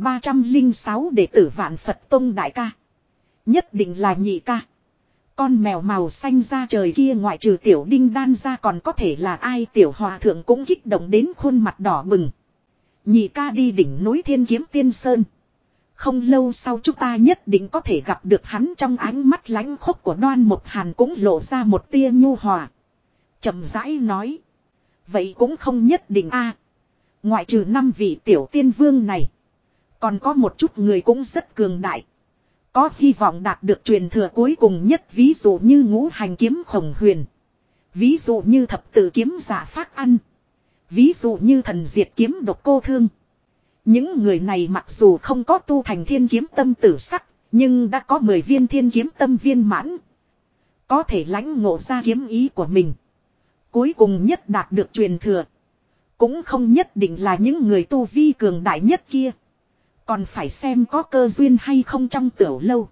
1306 đệ tử Vạn Phật Tông đại ca. Nhất định là nhị ca. Con mèo màu xanh ra trời kia ngoại trừ tiểu đinh đan ra còn có thể là ai, tiểu hòa thượng cũng kích động đến khuôn mặt đỏ bừng. Nhị ca đi đỉnh núi Thiên Kiếm Tiên Sơn. Không lâu sau chúng ta nhất định có thể gặp được hắn. Trong ánh mắt lãnh khốc của Đoan Một Hàn cũng lộ ra một tia nhu hòa. Chậm rãi nói. Vậy cũng không nhất định a. Ngoại trừ 5 vị tiểu tiên vương này. Còn có một chút người cũng rất cường đại. Có hy vọng đạt được truyền thừa cuối cùng nhất, ví dụ như Ngũ Hành Kiếm Khổng Huyền. Ví dụ như Thập Tự Kiếm Giả Phác Ăn. Ví dụ như Thần Diệt Kiếm Độc Cô Thương. Những người này mặc dù không có tu thành thiên kiếm tâm tử sắc, nhưng đã có 10 viên thiên kiếm tâm viên mãn. Có thể lãnh ngộ ra kiếm ý của mình. Cuối cùng nhất đạt được truyền thừa. Cũng không nhất định là những người tu vi cường đại nhất kia. Còn phải xem có cơ duyên hay không trong tiểu lâu.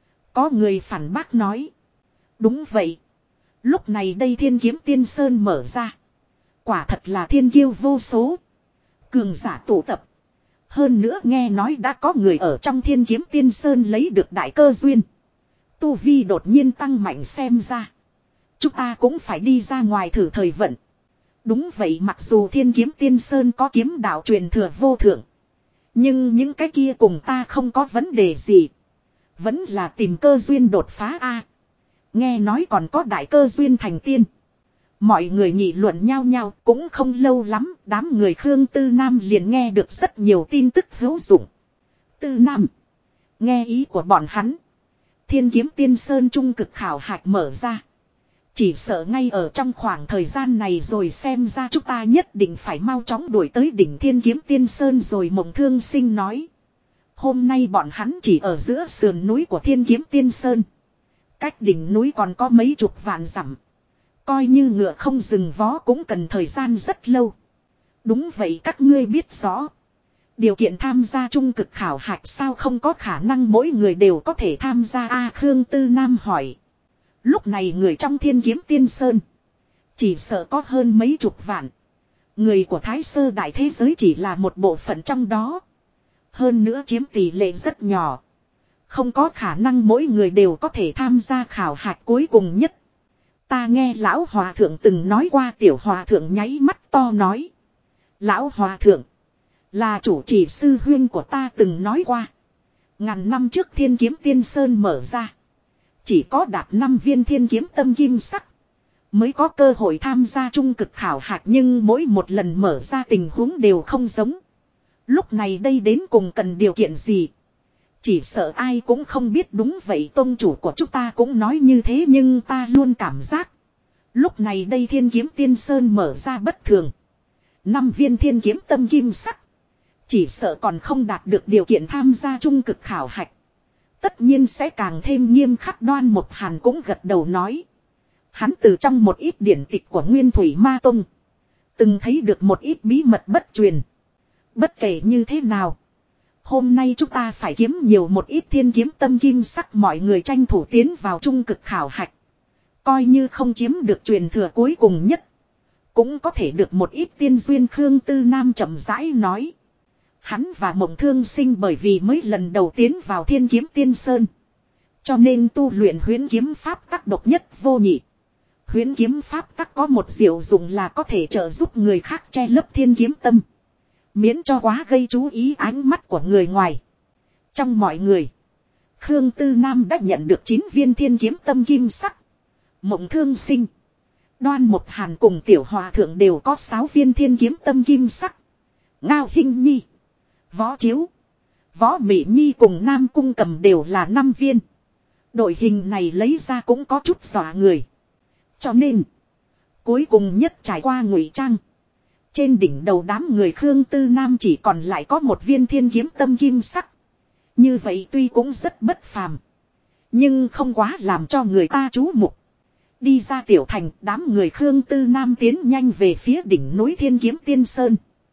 Có người phản bác nói. Đúng vậy. Lúc này đây Thiên Kiếm Tiên Sơn mở ra. Quả thật là thiên kiêu vô số. Cường giả tụ tập. Hơn nữa nghe nói đã có người ở trong Thiên Kiếm Tiên Sơn lấy được đại cơ duyên. Tu vi đột nhiên tăng mạnh xem ra. Chúng ta cũng phải đi ra ngoài thử thời vận. Đúng vậy, mặc dù Thiên Kiếm Tiên Sơn có kiếm đạo truyền thừa vô thượng. Nhưng những cái kia cùng ta không có vấn đề gì. Vẫn là tìm cơ duyên đột phá a. Nghe nói còn có đại cơ duyên thành tiên. Mọi người nghị luận nhau nhau, cũng không lâu lắm, đám người Khương Tư Nam liền nghe được rất nhiều tin tức hữu dụng. Tư Nam, nghe ý của bọn hắn. Thiên Kiếm Tiên Sơn trung cực khảo hạch mở ra. Chỉ sợ ngay ở trong khoảng thời gian này rồi, xem ra chúng ta nhất định phải mau chóng đuổi tới đỉnh Thiên Kiếm Tiên Sơn rồi. Mộng Thương Sinh nói. Hôm nay bọn hắn chỉ ở giữa sườn núi của Thiên Kiếm Tiên Sơn. Cách đỉnh núi còn có mấy chục vạn dặm. Coi như ngựa không dừng vó cũng cần thời gian rất lâu. Đúng vậy, các ngươi biết rõ. Điều kiện tham gia trung cực khảo hạch sao không có khả năng mỗi người đều có thể tham gia a? Khương Tư Nam hỏi. Lúc này người trong Thiên Kiếm Tiên Sơn chỉ sợ có hơn mấy chục vạn. Người của Thái Sơ Đại thế giới chỉ là một bộ phận trong đó. Hơn nữa chiếm tỷ lệ rất nhỏ. Không có khả năng mỗi người đều có thể tham gia khảo hạch cuối cùng nhất. Ta nghe lão hòa thượng từng nói qua. Tiểu hòa thượng nháy mắt to nói. Lão hòa thượng là chủ trì sư huynh của ta từng nói qua. Ngàn năm trước Thiên Kiếm Tiên Sơn mở ra. Chỉ có đạt 5 viên thiên kiếm tâm kim sắc mới có cơ hội tham gia trung cực khảo hạch, nhưng mỗi một lần mở ra tình huống đều không giống. Lúc này đây đến cùng cần điều kiện gì? Chỉ sợ ai cũng không biết. Đúng vậy, tông chủ của chúng ta cũng nói như thế, nhưng ta luôn cảm giác lúc này đây Thiên Kiếm Tiên Sơn mở ra bất thường. 5 viên thiên kiếm tâm kim sắc chỉ sợ còn không đạt được điều kiện tham gia trung cực khảo hạch. Tất nhiên sẽ càng thêm nghiêm khắc. Đoan Một Hàn cũng gật đầu nói. Hắn từ trong một ít điển tịch của Nguyên Thủy Ma Tông từng thấy được một ít bí mật bất truyền. Bất kể như thế nào, hôm nay chúng ta phải kiếm nhiều một ít thiên kiếm tâm kim sắc. Mọi người tranh thủ tiến vào trung cực khảo hạch. Coi như không chiếm được truyền thừa cuối cùng nhất, cũng có thể được một ít tiên duyên. Khương Tư Nam chậm rãi nói. Hắn và Mộng Thương Sinh bởi vì mới lần đầu tiến vào Thiên Kiếm Tiên Sơn, cho nên tu luyện huyễn kiếm pháp tắc độc nhất vô nhị. Huyễn kiếm pháp tắc có một diệu dụng là có thể trợ giúp người khác che lấp thiên kiếm tâm, miễn cho quá gây chú ý ánh mắt của người ngoài. Trong mọi người, Khương Tư Nam đã nhận được 9 viên thiên kiếm tâm kim sắc. Mộng Thương Sinh, Đoan Một Hàn cùng Tiểu Hòa Thượng đều có 6 viên thiên kiếm tâm kim sắc. Ngao Hinh Nhi, Võ Chiếu, Võ Mị Nhi cùng Nam Cung Cầm đều là 5 viên. Đội hình này lấy ra cũng có chút dọa người. Cho nên cuối cùng nhất trải qua ngụy trang, trên đỉnh đầu đám người Khương Tư Nam chỉ còn lại có 1 viên thiên kiếm tâm kim sắc. Như vậy tuy cũng rất bất phàm, nhưng không quá làm cho người ta chú mục. Đi ra tiểu thành, đám người Khương Tư Nam tiến nhanh về phía đỉnh núi Thiên Kiếm Tiên Sơn.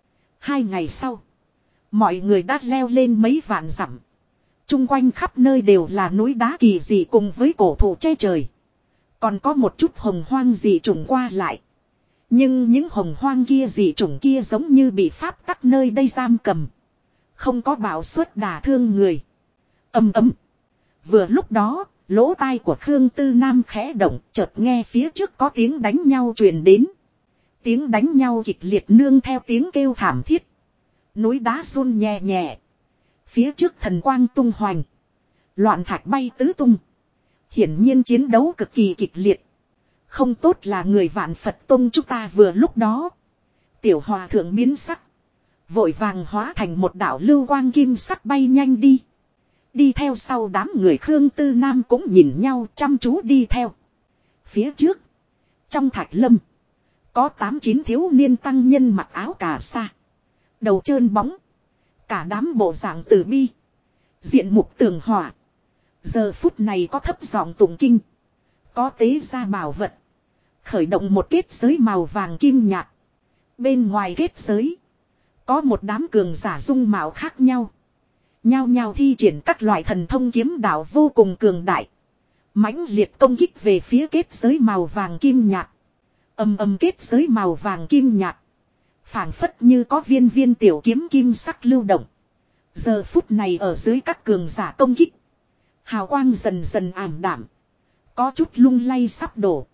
2 ngày sau, mọi người đã leo lên mấy vạn dặm. Trung quanh khắp nơi đều là núi đá kỳ dị cùng với cổ thụ che trời. Còn có một chút hồng hoang dị trùng qua lại. Nhưng những hồng hoang kia dị trùng kia giống như bị pháp tắc nơi đây giam cầm, không có bạo suất đả thương người. Ầm ầm. Vừa lúc đó, lỗ tai của Khương Tư Nam khẽ động, chợt nghe phía trước có tiếng đánh nhau truyền đến. Tiếng đánh nhau kịch liệt nương theo tiếng kêu thảm thiết. Núi đá run nhẹ nhẹ. Phía trước thần quang tung hoành, loạn thạch bay tứ tung. Hiển nhiên chiến đấu cực kỳ kịch liệt. Không tốt là người Vạn Phật Tông chúng ta. Vừa lúc đó, Tiểu Hòa Thượng biến sắc, vội vàng hóa thành một đạo lưu quang kim sắc bay nhanh đi. Đi theo sau đám người Khương Tư Nam cũng nhìn nhau chăm chú đi theo. Phía trước, trong thạch lâm, có 8-9 thiếu niên tăng nhân mặc áo cà sa, đầu trơn bóng, cả đám bộ dạng từ bi, diện mục tường hòa. Giờ phút này có thấp giọng tụng kinh, có tế ra bảo vật, khởi động một kết giới màu vàng kim nhạt. Bên ngoài kết giới, có một đám cường giả dung mạo khác nhau, Nhao nhao thi triển các loại thần thông kiếm đạo vô cùng cường đại. Mãnh liệt công kích về phía kết giới màu vàng kim nhạt. Ầm ầm kết giới màu vàng kim nhạt. Phảng phất như có viên viên tiểu kiếm kim sắc lưu động. Giờ phút này ở dưới các cường giả công kích. Hào quang dần dần ảm đạm. Có chút lung lay sắp đổ.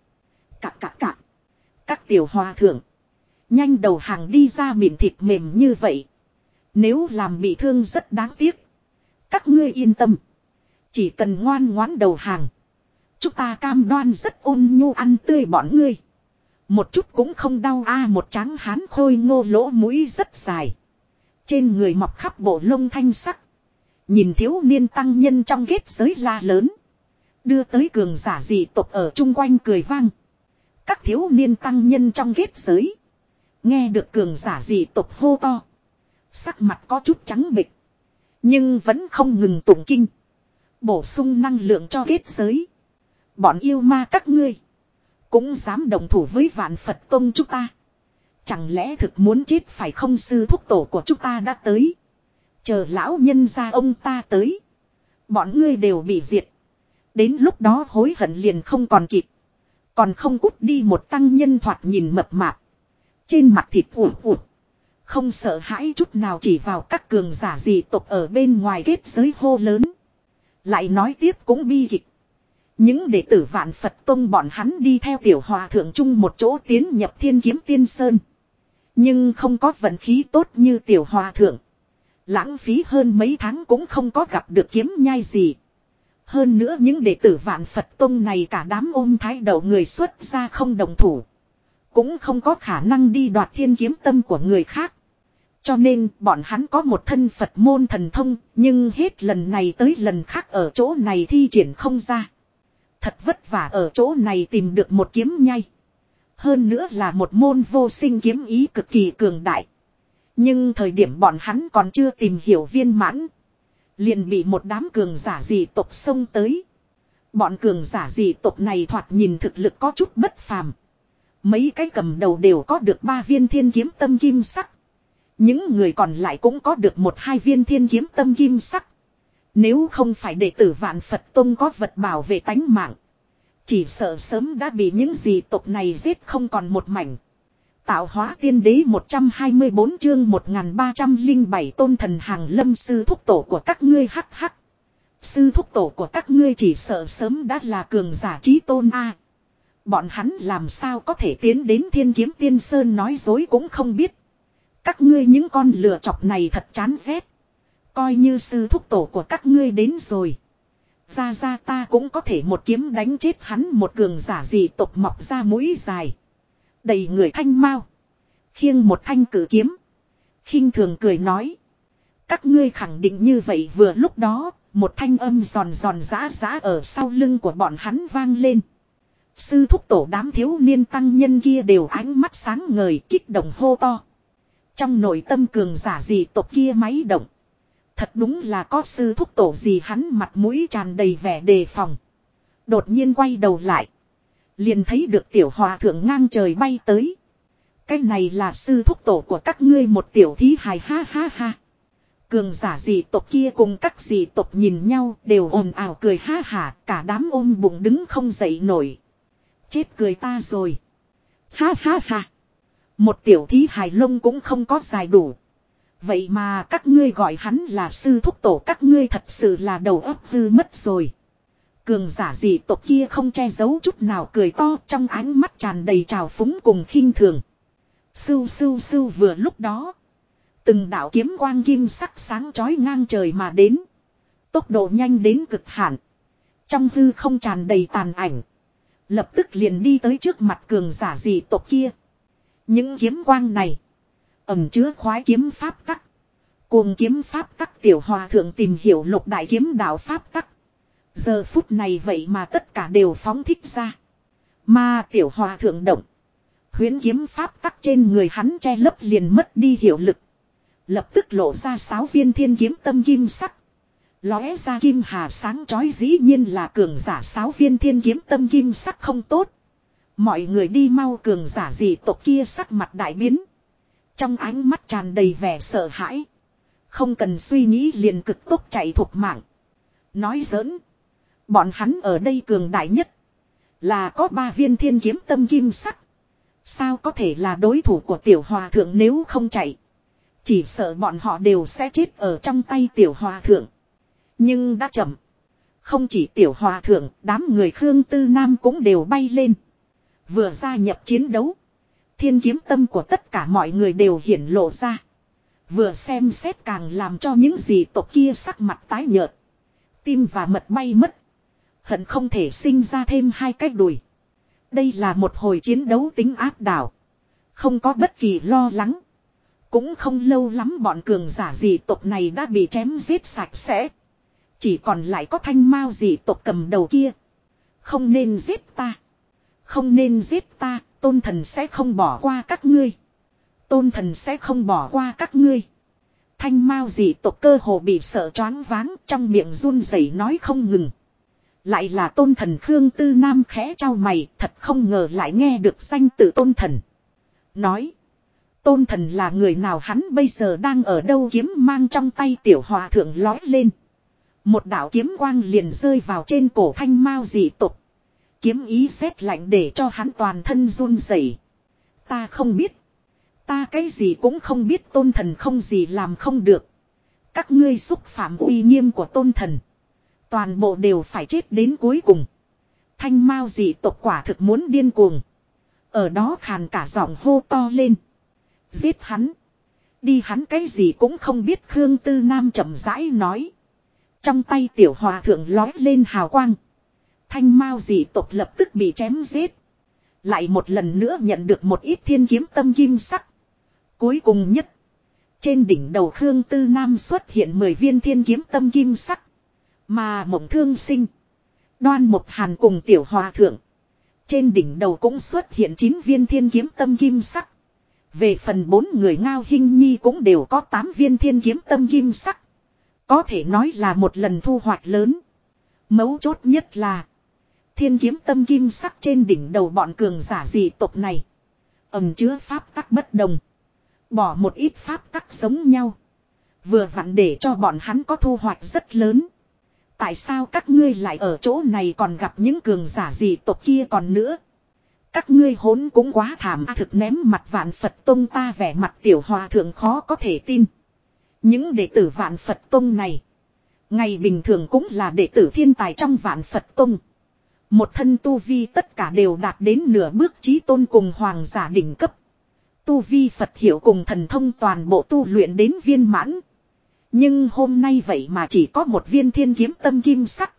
Cạc. Các tiểu hòa thượng. Nhanh đầu hàng đi ra mịn thịt mềm như vậy. Nếu làm bị thương rất đáng tiếc. Các ngươi yên tâm. Chỉ cần ngoan ngoãn đầu hàng. Chúng ta cam đoan rất ôn nhu ăn tươi bọn ngươi. Một chút cũng không đau một tráng hán khôi ngô lỗ mũi rất dài. Trên người mọc khắp bộ lông thanh sắc. Nhìn thiếu niên tăng nhân trong kết giới la lớn. Đưa tới cường giả dị tộc ở chung quanh cười vang. Các thiếu niên tăng nhân trong kết giới. Nghe được cường giả dị tộc hô to. Sắc mặt có chút trắng bệch. Nhưng vẫn không ngừng tụng kinh. Bổ sung năng lượng cho kết giới. Bọn yêu ma các ngươi. Cũng dám đồng thủ với Vạn Phật Tông chúng ta. Chẳng lẽ thực muốn chết phải không, sư thúc tổ của chúng ta đã tới. Chờ lão nhân gia ông ta tới. Bọn ngươi đều bị diệt. Đến lúc đó hối hận liền không còn kịp. Còn không cút đi, một tăng nhân thoạt nhìn mập mạp. Trên mặt thịt ủi. Không sợ hãi chút nào chỉ vào các cường giả dị tộc ở bên ngoài kết giới hô lớn. Lại nói tiếp cũng bi kịch. Những đệ tử Vạn Phật Tông bọn hắn đi theo tiểu hòa thượng chung một chỗ tiến nhập Thiên Kiếm Tiên Sơn. Nhưng không có vận khí tốt như tiểu hòa thượng. Lãng phí hơn mấy tháng cũng không có gặp được kiếm nhai gì. Hơn nữa những đệ tử Vạn Phật Tông này cả đám ôm thái đầu người xuất ra không đồng thủ. Cũng không có khả năng đi đoạt thiên kiếm tâm của người khác. Cho nên bọn hắn có một thân Phật môn thần thông. Nhưng hết lần này tới lần khác ở chỗ này thi triển không ra. Thật vất vả ở chỗ này tìm được một kiếm nhai. Hơn nữa là một môn vô sinh kiếm ý cực kỳ cường đại. Nhưng thời điểm bọn hắn còn chưa tìm hiểu viên mãn. Liền bị một đám cường giả dị tộc xông tới. Bọn cường giả dị tộc này thoạt nhìn thực lực có chút bất phàm. Mấy cái cầm đầu đều có được 3 viên thiên kiếm tâm kim sắc. Những người còn lại cũng có được 1-2 viên thiên kiếm tâm kim sắc. Nếu không phải đệ tử Vạn Phật Tông có vật bảo vệ tánh mạng. Chỉ sợ sớm đã bị những dị tộc này giết không còn một mảnh. Tạo hóa tiên đế 124 chương 1307 tôn thần hàng lâm, sư thúc tổ của các ngươi hắc hắc. Sư thúc tổ của các ngươi chỉ sợ sớm đã là cường giả chí tôn a. Bọn hắn làm sao có thể tiến đến Thiên Kiếm Tiên Sơn nói dối cũng không biết. Các ngươi những con lừa chọc này thật chán ghét. Coi như sư thúc tổ của các ngươi đến rồi. Ra ta cũng có thể một kiếm đánh chết hắn. Một cường giả dị tộc mọc ra mũi dài. Đầy người thanh mao. Khiêng một thanh cử kiếm. Khinh thường cười nói. Các ngươi khẳng định như vậy. Vừa lúc đó, một thanh âm giòn giã ở sau lưng của bọn hắn vang lên. Sư thúc tổ đám thiếu niên tăng nhân kia đều ánh mắt sáng ngời kích động hô to. Trong nội tâm cường giả dị tộc kia máy động. Thật đúng là có sư thúc tổ gì, hắn mặt mũi tràn đầy vẻ đề phòng. Đột nhiên quay đầu lại. Liền thấy được tiểu hòa thượng ngang trời bay tới. Cái này là sư thúc tổ của các ngươi, một tiểu thí hài, ha ha ha. Cường giả dị tộc kia cùng các dị tộc nhìn nhau đều ồn ào cười ha hả, cả đám ôm bụng đứng không dậy nổi. Chết cười ta rồi. Ha ha ha. Một tiểu thí hài lông cũng không có dài đủ. Vậy mà các ngươi gọi hắn là sư thúc tổ, các ngươi thật sự là đầu óc hư mất rồi. Cường giả dị tộc kia không che giấu chút nào cười to, trong ánh mắt tràn đầy trào phúng cùng khinh thường. Sưu sưu sưu, vừa lúc đó. Từng đạo kiếm quang kim sắc sáng chói ngang trời mà đến. Tốc độ nhanh đến cực hạn. Trong hư không tràn đầy tàn ảnh. Lập tức liền đi tới trước mặt cường giả dị tộc kia. Những kiếm quang này ẩn chứa khoái kiếm pháp tắc. Cùng kiếm pháp tắc tiểu hòa thượng tìm hiểu lục đại kiếm đạo pháp tắc. Giờ phút này vậy mà tất cả đều phóng thích ra. Mà tiểu hòa thượng động. Huyễn kiếm pháp tắc trên người hắn che lấp liền mất đi hiệu lực. Lập tức lộ ra 6 viên thiên kiếm tâm kim sắc. Lóe ra kim hà sáng chói, dĩ nhiên là cường giả 6 viên thiên kiếm tâm kim sắc không tốt. Mọi người đi mau, cường giả dị tộc kia sắc mặt đại biến. Trong ánh mắt tràn đầy vẻ sợ hãi. Không cần suy nghĩ liền cực tốc chạy thục mạng. Nói giỡn. Bọn hắn ở đây cường đại nhất. Là có 3 viên thiên kiếm tâm kim sắc. Sao có thể là đối thủ của tiểu hòa thượng nếu không chạy. Chỉ sợ bọn họ đều sẽ chết ở trong tay tiểu hòa thượng. Nhưng đã chậm. Không chỉ tiểu hòa thượng, đám người Khương Tư Nam cũng đều bay lên. Vừa gia nhập chiến đấu. Thiên kiếm tâm của tất cả mọi người đều hiển lộ ra. Vừa xem xét càng làm cho những gì tộc kia sắc mặt tái nhợt. Tim và mật bay mất. Hận không thể sinh ra thêm 2 cái đùi. Đây là một hồi chiến đấu tính áp đảo. Không có bất kỳ lo lắng. Cũng không lâu lắm bọn cường giả dị tộc này đã bị chém giết sạch sẽ. Chỉ còn lại có Thanh Mao dị tộc cầm đầu kia. Không nên giết ta. Không nên giết ta, tôn thần sẽ không bỏ qua các ngươi. Tôn thần sẽ không bỏ qua các ngươi. Thanh Mao dị tộc cơ hồ bị sợ choáng váng, trong miệng run rẩy nói không ngừng. Lại là tôn thần Khương Tư Nam khẽ trao mày, thật không ngờ lại nghe được danh tự tôn thần. Nói, tôn thần là người nào, hắn bây giờ đang ở đâu, kiếm mang trong tay tiểu hòa thượng lói lên. Một đạo kiếm quang liền rơi vào trên cổ Thanh Mao dị tộc. Kiếm ý rét lạnh để cho hắn toàn thân run rẩy. Ta không biết. Ta cái gì cũng không biết, tôn thần không gì làm không được. Các ngươi xúc phạm uy nghiêm của tôn thần. Toàn bộ đều phải chết đến cuối cùng. Thanh Mao dị tộc quả thực muốn điên cuồng. Ở đó khàn cả giọng hô to lên. Giết hắn. Đi, hắn cái gì cũng không biết, Khương Tư Nam chậm rãi nói. Trong tay tiểu hòa thượng lói lên hào quang. Thanh Mao dị tộc lập tức bị chém giết. Lại một lần nữa nhận được một ít thiên kiếm tâm kim sắc. Cuối cùng nhất. Trên đỉnh đầu Khương Tư Nam xuất hiện 10 viên thiên kiếm tâm kim sắc. Mà Mộng Thương Sinh, Đoan Mộc Hàn cùng tiểu hòa thượng. Trên đỉnh đầu cũng xuất hiện 9 viên thiên kiếm tâm kim sắc. Về phần 4 người Ngao Hinh Nhi cũng đều có 8 viên thiên kiếm tâm kim sắc. Có thể nói là một lần thu hoạch lớn. Mấu chốt nhất là thiên kiếm tâm kim sắc trên đỉnh đầu bọn cường giả dị tộc này ẩn chứa pháp tắc bất đồng. Bỏ một ít pháp tắc giống nhau. Vừa vặn để cho bọn hắn có thu hoạch rất lớn. Tại sao các ngươi lại ở chỗ này còn gặp những cường giả dị tộc kia còn nữa? Các ngươi hỗn cũng quá thảm, thực ném mặt Vạn Phật Tông. Ta vẻ mặt tiểu hòa thượng khó có thể tin. Những đệ tử Vạn Phật Tông này, ngày bình thường cũng là đệ tử thiên tài trong Vạn Phật Tông. Một thân tu vi tất cả đều đạt đến nửa bước chí tôn cùng hoàng giả đỉnh cấp. Tu vi Phật hiệu cùng thần thông toàn bộ tu luyện đến viên mãn. Nhưng hôm nay vậy mà chỉ có 1 viên thiên kiếm tâm kim sắc.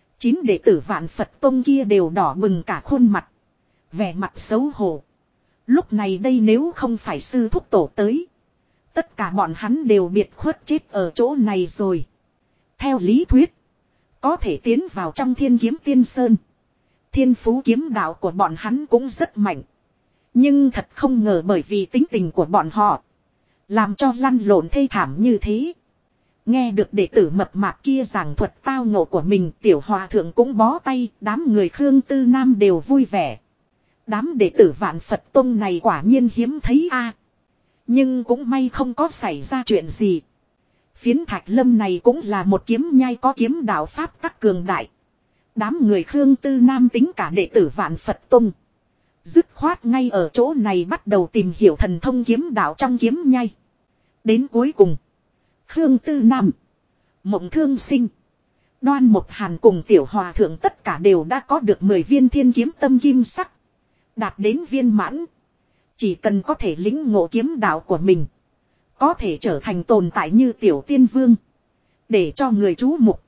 9 đệ tử Vạn Phật Tông kia đều đỏ bừng cả khuôn mặt. Vẻ mặt xấu hổ. Lúc này đây nếu không phải sư thúc tổ tới, tất cả bọn hắn đều biệt khuất chết ở chỗ này rồi. Theo lý thuyết, có thể tiến vào trong Thiên Kiếm Tiên Sơn. Thiên phú kiếm đạo của bọn hắn cũng rất mạnh. Nhưng thật không ngờ bởi vì tính tình của bọn họ, làm cho lăn lộn thê thảm như thế. Nghe được đệ tử mập mạp kia giảng thuật tao ngộ của mình, tiểu hòa thượng cũng bó tay, đám người Khương Tư Nam đều vui vẻ. Đám đệ tử Vạn Phật Tông này quả nhiên hiếm thấy a. Nhưng cũng may không có xảy ra chuyện gì. Phiến Thạch Lâm này cũng là một kiếm nhai có kiếm đạo pháp tắc cường đại. Đám người Khương Tư Nam tính cả đệ tử Vạn Phật Tông, dứt khoát ngay ở chỗ này bắt đầu tìm hiểu thần thông kiếm đạo trong kiếm nhai. Đến cuối cùng, Khương Tư Nam, Mộng Thương Sinh, Đoan Mộc Hàn cùng tiểu hòa thượng tất cả đều đã có được 10 viên thiên kiếm tâm kim sắc. Đạt đến viên mãn. Chỉ cần có thể lĩnh ngộ kiếm đạo của mình, có thể trở thành tồn tại như tiểu tiên vương, để cho người chú mục.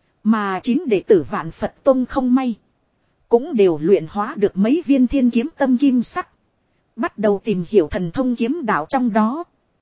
Mà 9 đệ tử Vạn Phật Tông không may, cũng đều luyện hóa được mấy viên thiên kiếm tâm kim sắc. Bắt đầu tìm hiểu thần thông kiếm đạo trong đó.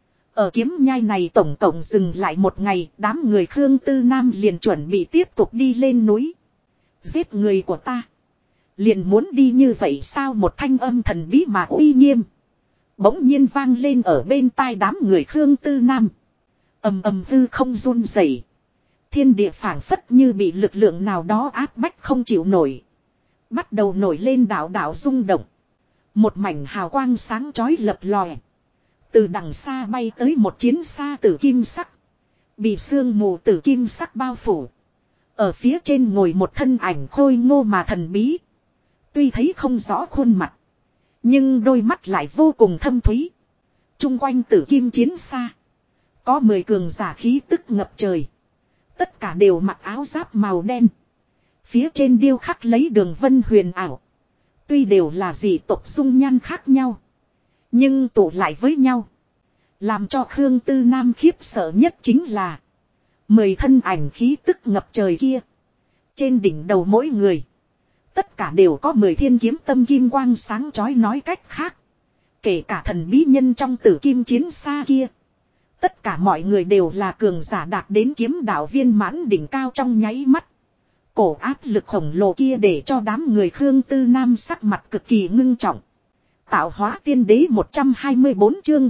Ở kiếm nhai này tổng cộng dừng lại 1 ngày, đám người Khương Tư Nam liền chuẩn bị tiếp tục đi lên núi. Giết người của ta, liền muốn đi như vậy sao? Một thanh âm thần bí mà uy nghiêm bỗng nhiên vang lên ở bên tai đám người Khương Tư Nam. Ầm ầm hư không run rẩy, thiên địa phảng phất như bị lực lượng nào đó áp bách không chịu nổi, bắt đầu nổi lên đạo đạo rung động. Một mảnh hào quang sáng chói lập lòe, từ đằng xa bay tới một chiến xa tử kim sắc, Bị sương mù tử kim sắc bao phủ. Ở phía trên ngồi một thân ảnh khôi ngô mà thần bí. Tuy thấy không rõ khuôn mặt. Nhưng đôi mắt lại vô cùng thâm thúy. Trung quanh tử kim chiến xa. Có 10 cường giả khí tức ngập trời. Tất cả đều mặc áo giáp màu đen. Phía trên điêu khắc lấy đường vân huyền ảo. Tuy đều là dị tộc dung nhan khác nhau. Nhưng tụ lại với nhau. Làm cho Khương Tư Nam khiếp sợ nhất chính là 10 thân ảnh khí tức ngập trời kia. Trên đỉnh đầu mỗi người. Tất cả đều có 10 thiên kiếm tâm kim quang sáng chói, nói cách khác. Kể cả thần bí nhân trong tử kim chiến xa kia. Tất cả mọi người đều là cường giả đạt đến kiếm đạo viên mãn đỉnh cao trong nháy mắt. Cổ áp lực khổng lồ kia để cho đám người Khương Tư Nam sắc mặt cực kỳ ngưng trọng. Tạo hóa tiên đế 124 chương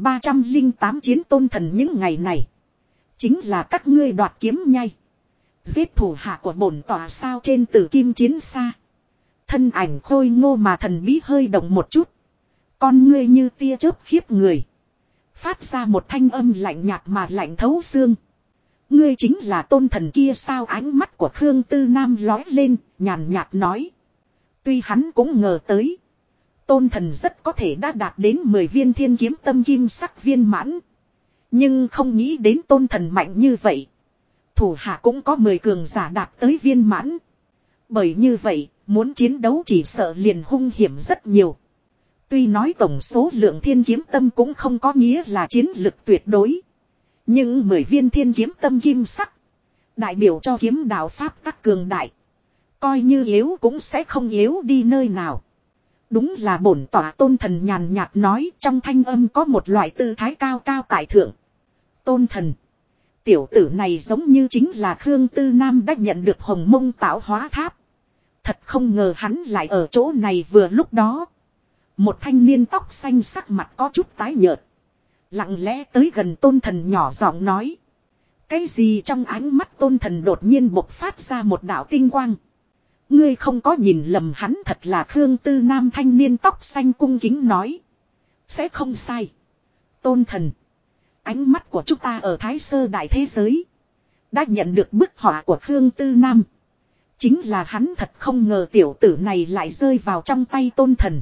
1308 chiến tôn thần những ngày này. Chính là các ngươi đoạt kiếm nhai. Giết thủ hạ của bổn tòa sao trên tử kim chiến xa. Thân ảnh khôi ngô mà thần bí hơi động một chút. Con ngươi như tia chớp khiếp người. Phát ra một thanh âm lạnh nhạt mà lạnh thấu xương. Ngươi chính là tôn thần kia sao? Ánh mắt của Khương Tư Nam lói lên, nhàn nhạt nói. Tuy hắn cũng ngờ tới. Tôn thần rất có thể đã đạt đến 10 viên thiên kiếm tâm kim sắc viên mãn. Nhưng không nghĩ đến tôn thần mạnh như vậy. Thủ hạ cũng có 10 cường giả đạt tới viên mãn. Bởi như vậy, muốn chiến đấu chỉ sợ liền hung hiểm rất nhiều. Tuy nói tổng số lượng thiên kiếm tâm cũng không có nghĩa là chiến lực tuyệt đối. Nhưng 10 viên thiên kiếm tâm kim sắc. Đại biểu cho kiếm đạo pháp tắc cường đại. Coi như yếu cũng sẽ không yếu đi nơi nào. Đúng là bổn tỏa tôn thần nhàn nhạt nói, trong thanh âm có một loại tư thái cao cao tại thượng. Tôn thần. Tiểu tử này giống như chính là Khương Tư Nam đã nhận được hồng mông tạo hóa tháp. Thật không ngờ hắn lại ở chỗ này vừa lúc đó. Một thanh niên tóc xanh sắc mặt có chút tái nhợt. Lặng lẽ tới gần tôn thần nhỏ giọng nói. Cái gì? Trong ánh mắt tôn thần đột nhiên bộc phát ra một đạo tinh quang. Ngươi không có nhìn lầm, hắn thật là Khương Tư Nam. Thanh niên tóc xanh cung kính nói. Sẽ không sai. Tôn thần. Ánh mắt của chúng ta ở Thái Sơ đại thế giới. Đã nhận được bức họa của Khương Tư Nam. Chính là hắn, thật không ngờ tiểu tử này lại rơi vào trong tay tôn thần.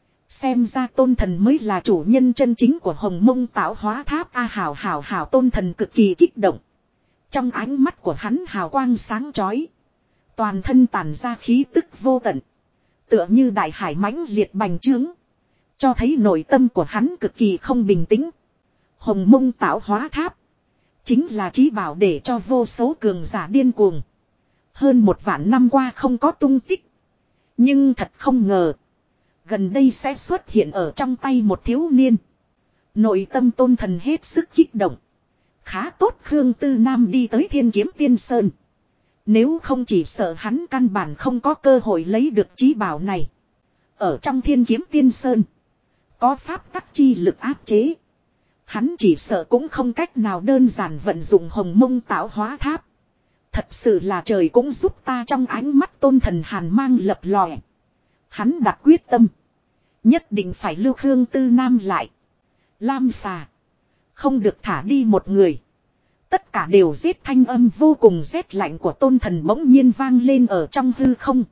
Xem ra tôn thần mới là chủ nhân chân chính của hồng mông tạo hóa tháp. A hào tôn thần cực kỳ kích động. Trong ánh mắt của hắn hào quang sáng chói. Toàn thân tản ra khí tức vô tận. Tựa như đại hải mãnh liệt bành trướng. Cho thấy nội tâm của hắn cực kỳ không bình tĩnh. Hồng mông tạo hóa tháp. Chính là trí bảo để cho vô số cường giả điên cuồng. Hơn 1 vạn năm qua không có tung tích. Nhưng thật không ngờ. Gần đây sẽ xuất hiện ở trong tay một thiếu niên. Nội tâm tôn thần hết sức kích động. Khá tốt Khương Tư Nam đi tới Thiên Kiếm Tiên Sơn. Nếu không chỉ sợ hắn căn bản không có cơ hội lấy được chí bảo này. Ở trong Thiên Kiếm Tiên Sơn. Có pháp tắc chi lực áp chế. Hắn chỉ sợ cũng không cách nào đơn giản vận dụng hồng mông tạo hóa tháp. Thật sự là trời cũng giúp ta. Trong ánh mắt tôn thần hàn mang lập lòe. Hắn đặt quyết tâm. Nhất định phải lưu Khương Tư Nam lại. Lam xà. Không được thả đi một người. Tất cả đều giết. Thanh âm vô cùng rét lạnh của tôn thần bỗng nhiên vang lên ở trong hư không.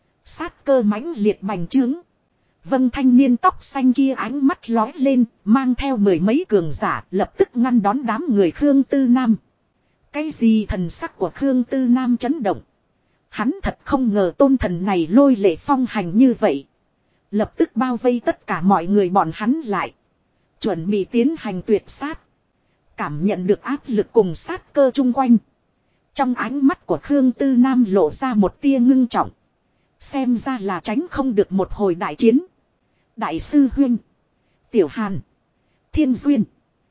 Sát cơ mãnh liệt bành trướng. Vâng, thanh niên tóc xanh kia ánh mắt lói lên, mang theo 10 mấy cường giả lập tức ngăn đón đám người Khương Tư Nam. Cái gì? Thần sắc của Khương Tư Nam chấn động. Hắn thật không ngờ tôn thần này lôi lệ phong hành như vậy. Lập tức bao vây tất cả mọi người bọn hắn lại. Chuẩn bị tiến hành tuyệt sát. Cảm nhận được áp lực cùng sát cơ chung quanh. Trong ánh mắt của Khương Tư Nam lộ ra một tia ngưng trọng. Xem ra là tránh không được một hồi đại chiến. Đại sư huynh. Tiểu Hàn. Thiên Duyên.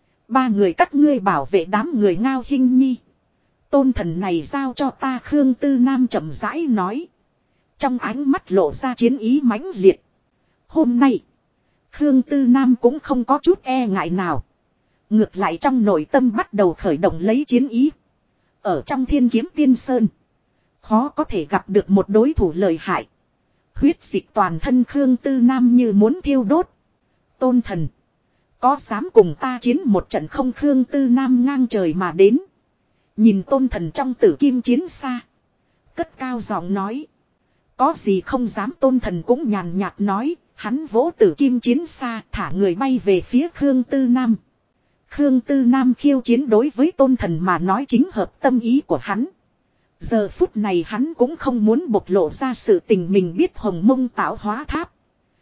3 người các ngươi bảo vệ đám người Ngao Hinh Nhi. Tôn thần này giao cho ta. Khương Tư Nam chậm rãi nói. Trong ánh mắt lộ ra chiến ý mãnh liệt. Hôm nay. Khương Tư Nam cũng không có chút e ngại nào. Ngược lại trong nội tâm bắt đầu khởi động lấy chiến ý. Ở trong Thiên Kiếm Tiên Sơn. Khó có thể gặp được một đối thủ lợi hại. Huyết dịch toàn thân Khương Tư Nam như muốn thiêu đốt. Tôn thần. Có dám cùng ta chiến một trận không? Khương Tư Nam ngang trời mà đến. Nhìn tôn thần trong tử kim chiến xa. Cất cao giọng nói. Có gì không dám, tôn thần cũng nhàn nhạt nói. Hắn vỗ tử kim chiến xa thả người bay về phía Khương Tư Nam. Khương Tư Nam khiêu chiến đối với tôn thần mà nói chính hợp tâm ý của hắn. Giờ phút này hắn cũng không muốn bộc lộ ra sự tình mình biết Hồng Mông tạo hóa tháp.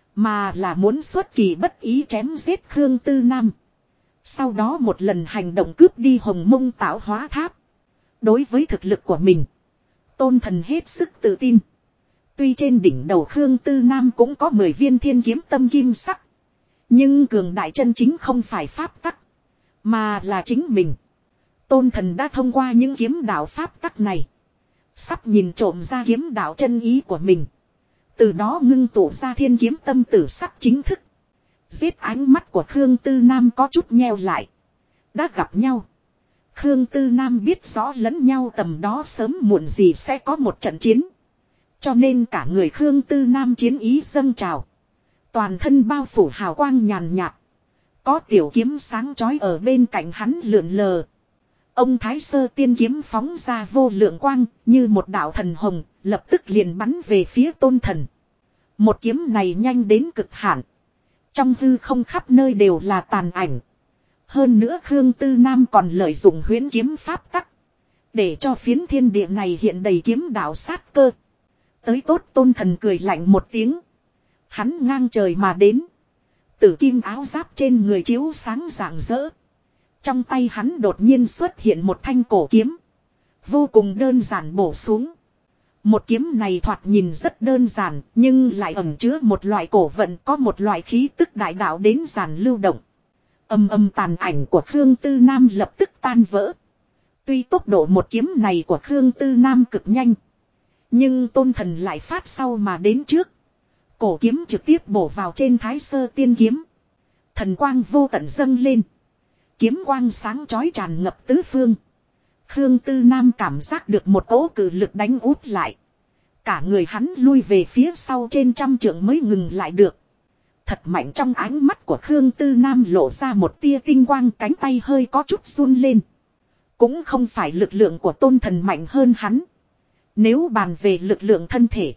Mà là muốn xuất kỳ bất ý chém giết Khương Tư Nam. Sau đó một lần hành động cướp đi Hồng Mông tạo hóa tháp. Đối với thực lực của mình, tôn thần hết sức tự tin. Tuy trên đỉnh đầu Khương Tư Nam cũng có 10 viên thiên kiếm tâm kim sắc. Nhưng cường đại chân chính không phải pháp tắc, mà là chính mình. Tôn thần đã thông qua những kiếm đạo pháp tắc này. Sắp nhìn trộm ra kiếm đạo chân ý của mình. Từ đó ngưng tụ ra thiên kiếm tâm tử sắc chính thức. Giết, ánh mắt của Khương Tư Nam có chút nheo lại. Đã gặp nhau. Khương Tư Nam biết rõ lẫn nhau tầm đó sớm muộn gì sẽ có một trận chiến. Cho nên cả người Khương Tư Nam chiến ý dâng trào. Toàn thân bao phủ hào quang nhàn nhạt. Có tiểu kiếm sáng chói ở bên cạnh hắn lượn lờ. Ông Thái Sơ tiên kiếm phóng ra vô lượng quang như một đạo thần hồng, lập tức liền bắn về phía tôn thần. Một kiếm này nhanh đến cực hạn. Trong hư không khắp nơi đều là tàn ảnh. Hơn nữa Khương Tư Nam còn lợi dụng huyễn kiếm pháp tắc. Để cho phiến thiên địa này hiện đầy kiếm đạo sát cơ. Tới tốt, tôn thần cười lạnh một tiếng. Hắn ngang trời mà đến. Tử kim áo giáp trên người chiếu sáng rạng rỡ. Trong tay hắn đột nhiên xuất hiện một thanh cổ kiếm. Vô cùng đơn giản bổ xuống. Một kiếm này thoạt nhìn rất đơn giản, nhưng lại ẩn chứa một loại cổ vận, có một loại khí tức đại đạo đến giản lưu động. Âm âm tàn ảnh của Khương Tư Nam lập tức tan vỡ. Tuy tốc độ một kiếm này của Khương Tư Nam cực nhanh, nhưng tôn thần lại phát sau mà đến trước. Cổ kiếm trực tiếp bổ vào trên Thái Sơ tiên kiếm. Thần quang vô tận dâng lên. Kiếm quang sáng chói tràn ngập tứ phương. Khương Tư Nam cảm giác được một cỗ cự lực đánh úp lại. Cả người hắn lui về phía sau trên trăm trượng mới ngừng lại được. Thật mạnh, trong ánh mắt của Khương Tư Nam lộ ra một tia tinh quang, cánh tay hơi có chút run lên. Cũng không phải lực lượng của tôn thần mạnh hơn hắn. Nếu bàn về lực lượng thân thể,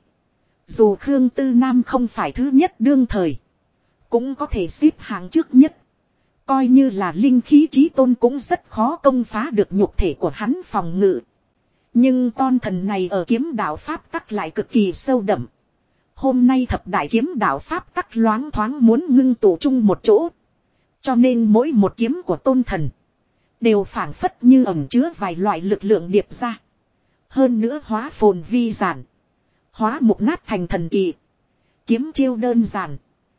dù Khương Tư Nam không phải thứ nhất đương thời, cũng có thể xếp hạng trước nhất. Coi như là linh khí chí tôn cũng rất khó công phá được nhục thể của hắn phòng ngự. Nhưng tôn thần này ở kiếm đạo pháp tắc lại cực kỳ sâu đậm. Hôm nay thập đại kiếm đạo pháp tắc loáng thoáng muốn ngưng tụ chung một chỗ. Cho nên mỗi một kiếm của tôn thần đều phảng phất như ẩn chứa vài loại lực lượng điệp ra. Hơn nữa hóa phồn vi giản, hóa mục nát thành thần kỳ. Kiếm chiêu đơn giản,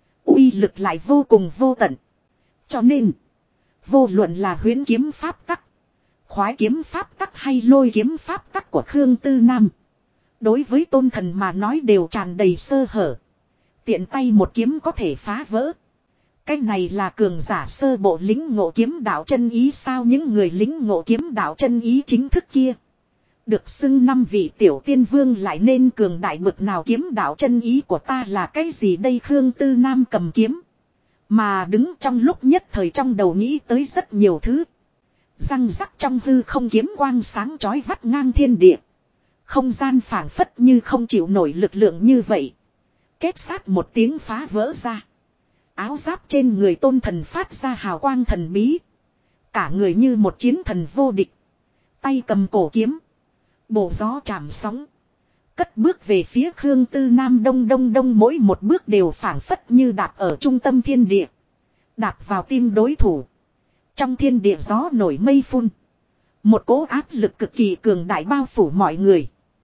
uy lực lại vô cùng vô tận. Cho nên, vô luận là huyễn kiếm pháp tắc, khoái kiếm pháp tắc hay lôi kiếm pháp tắc của Khương Tư Nam, đối với tôn thần mà nói đều tràn đầy sơ hở. Tiện tay một kiếm có thể phá vỡ. Cái này là cường giả sơ bộ lính ngộ kiếm đạo chân ý sao? Những người lính ngộ kiếm đạo chân ý chính thức kia, được xưng 5 vị tiểu tiên vương lại nên cường đại bực nào? Kiếm đạo chân ý của ta là cái gì đây? Khương Tư Nam cầm kiếm mà đứng trong lúc nhất thời trong đầu nghĩ tới rất nhiều thứ. Răng rắc, trong hư không kiếm quang sáng chói vắt ngang thiên địa. Không gian phảng phất như không chịu nổi lực lượng như vậy. Kết sát một tiếng phá vỡ ra. Áo giáp trên người tôn thần phát ra hào quang thần bí. Cả người như một chiến thần vô địch. Tay cầm cổ kiếm, bổ gió chạm sóng. Cất bước về phía Khương Tư Nam, đông đông đông, mỗi một bước đều phảng phất như đạp ở trung tâm thiên địa. Đạp vào tim đối thủ. Trong thiên địa gió nổi mây phun. Một cỗ áp lực cực kỳ cường đại bao phủ mọi người.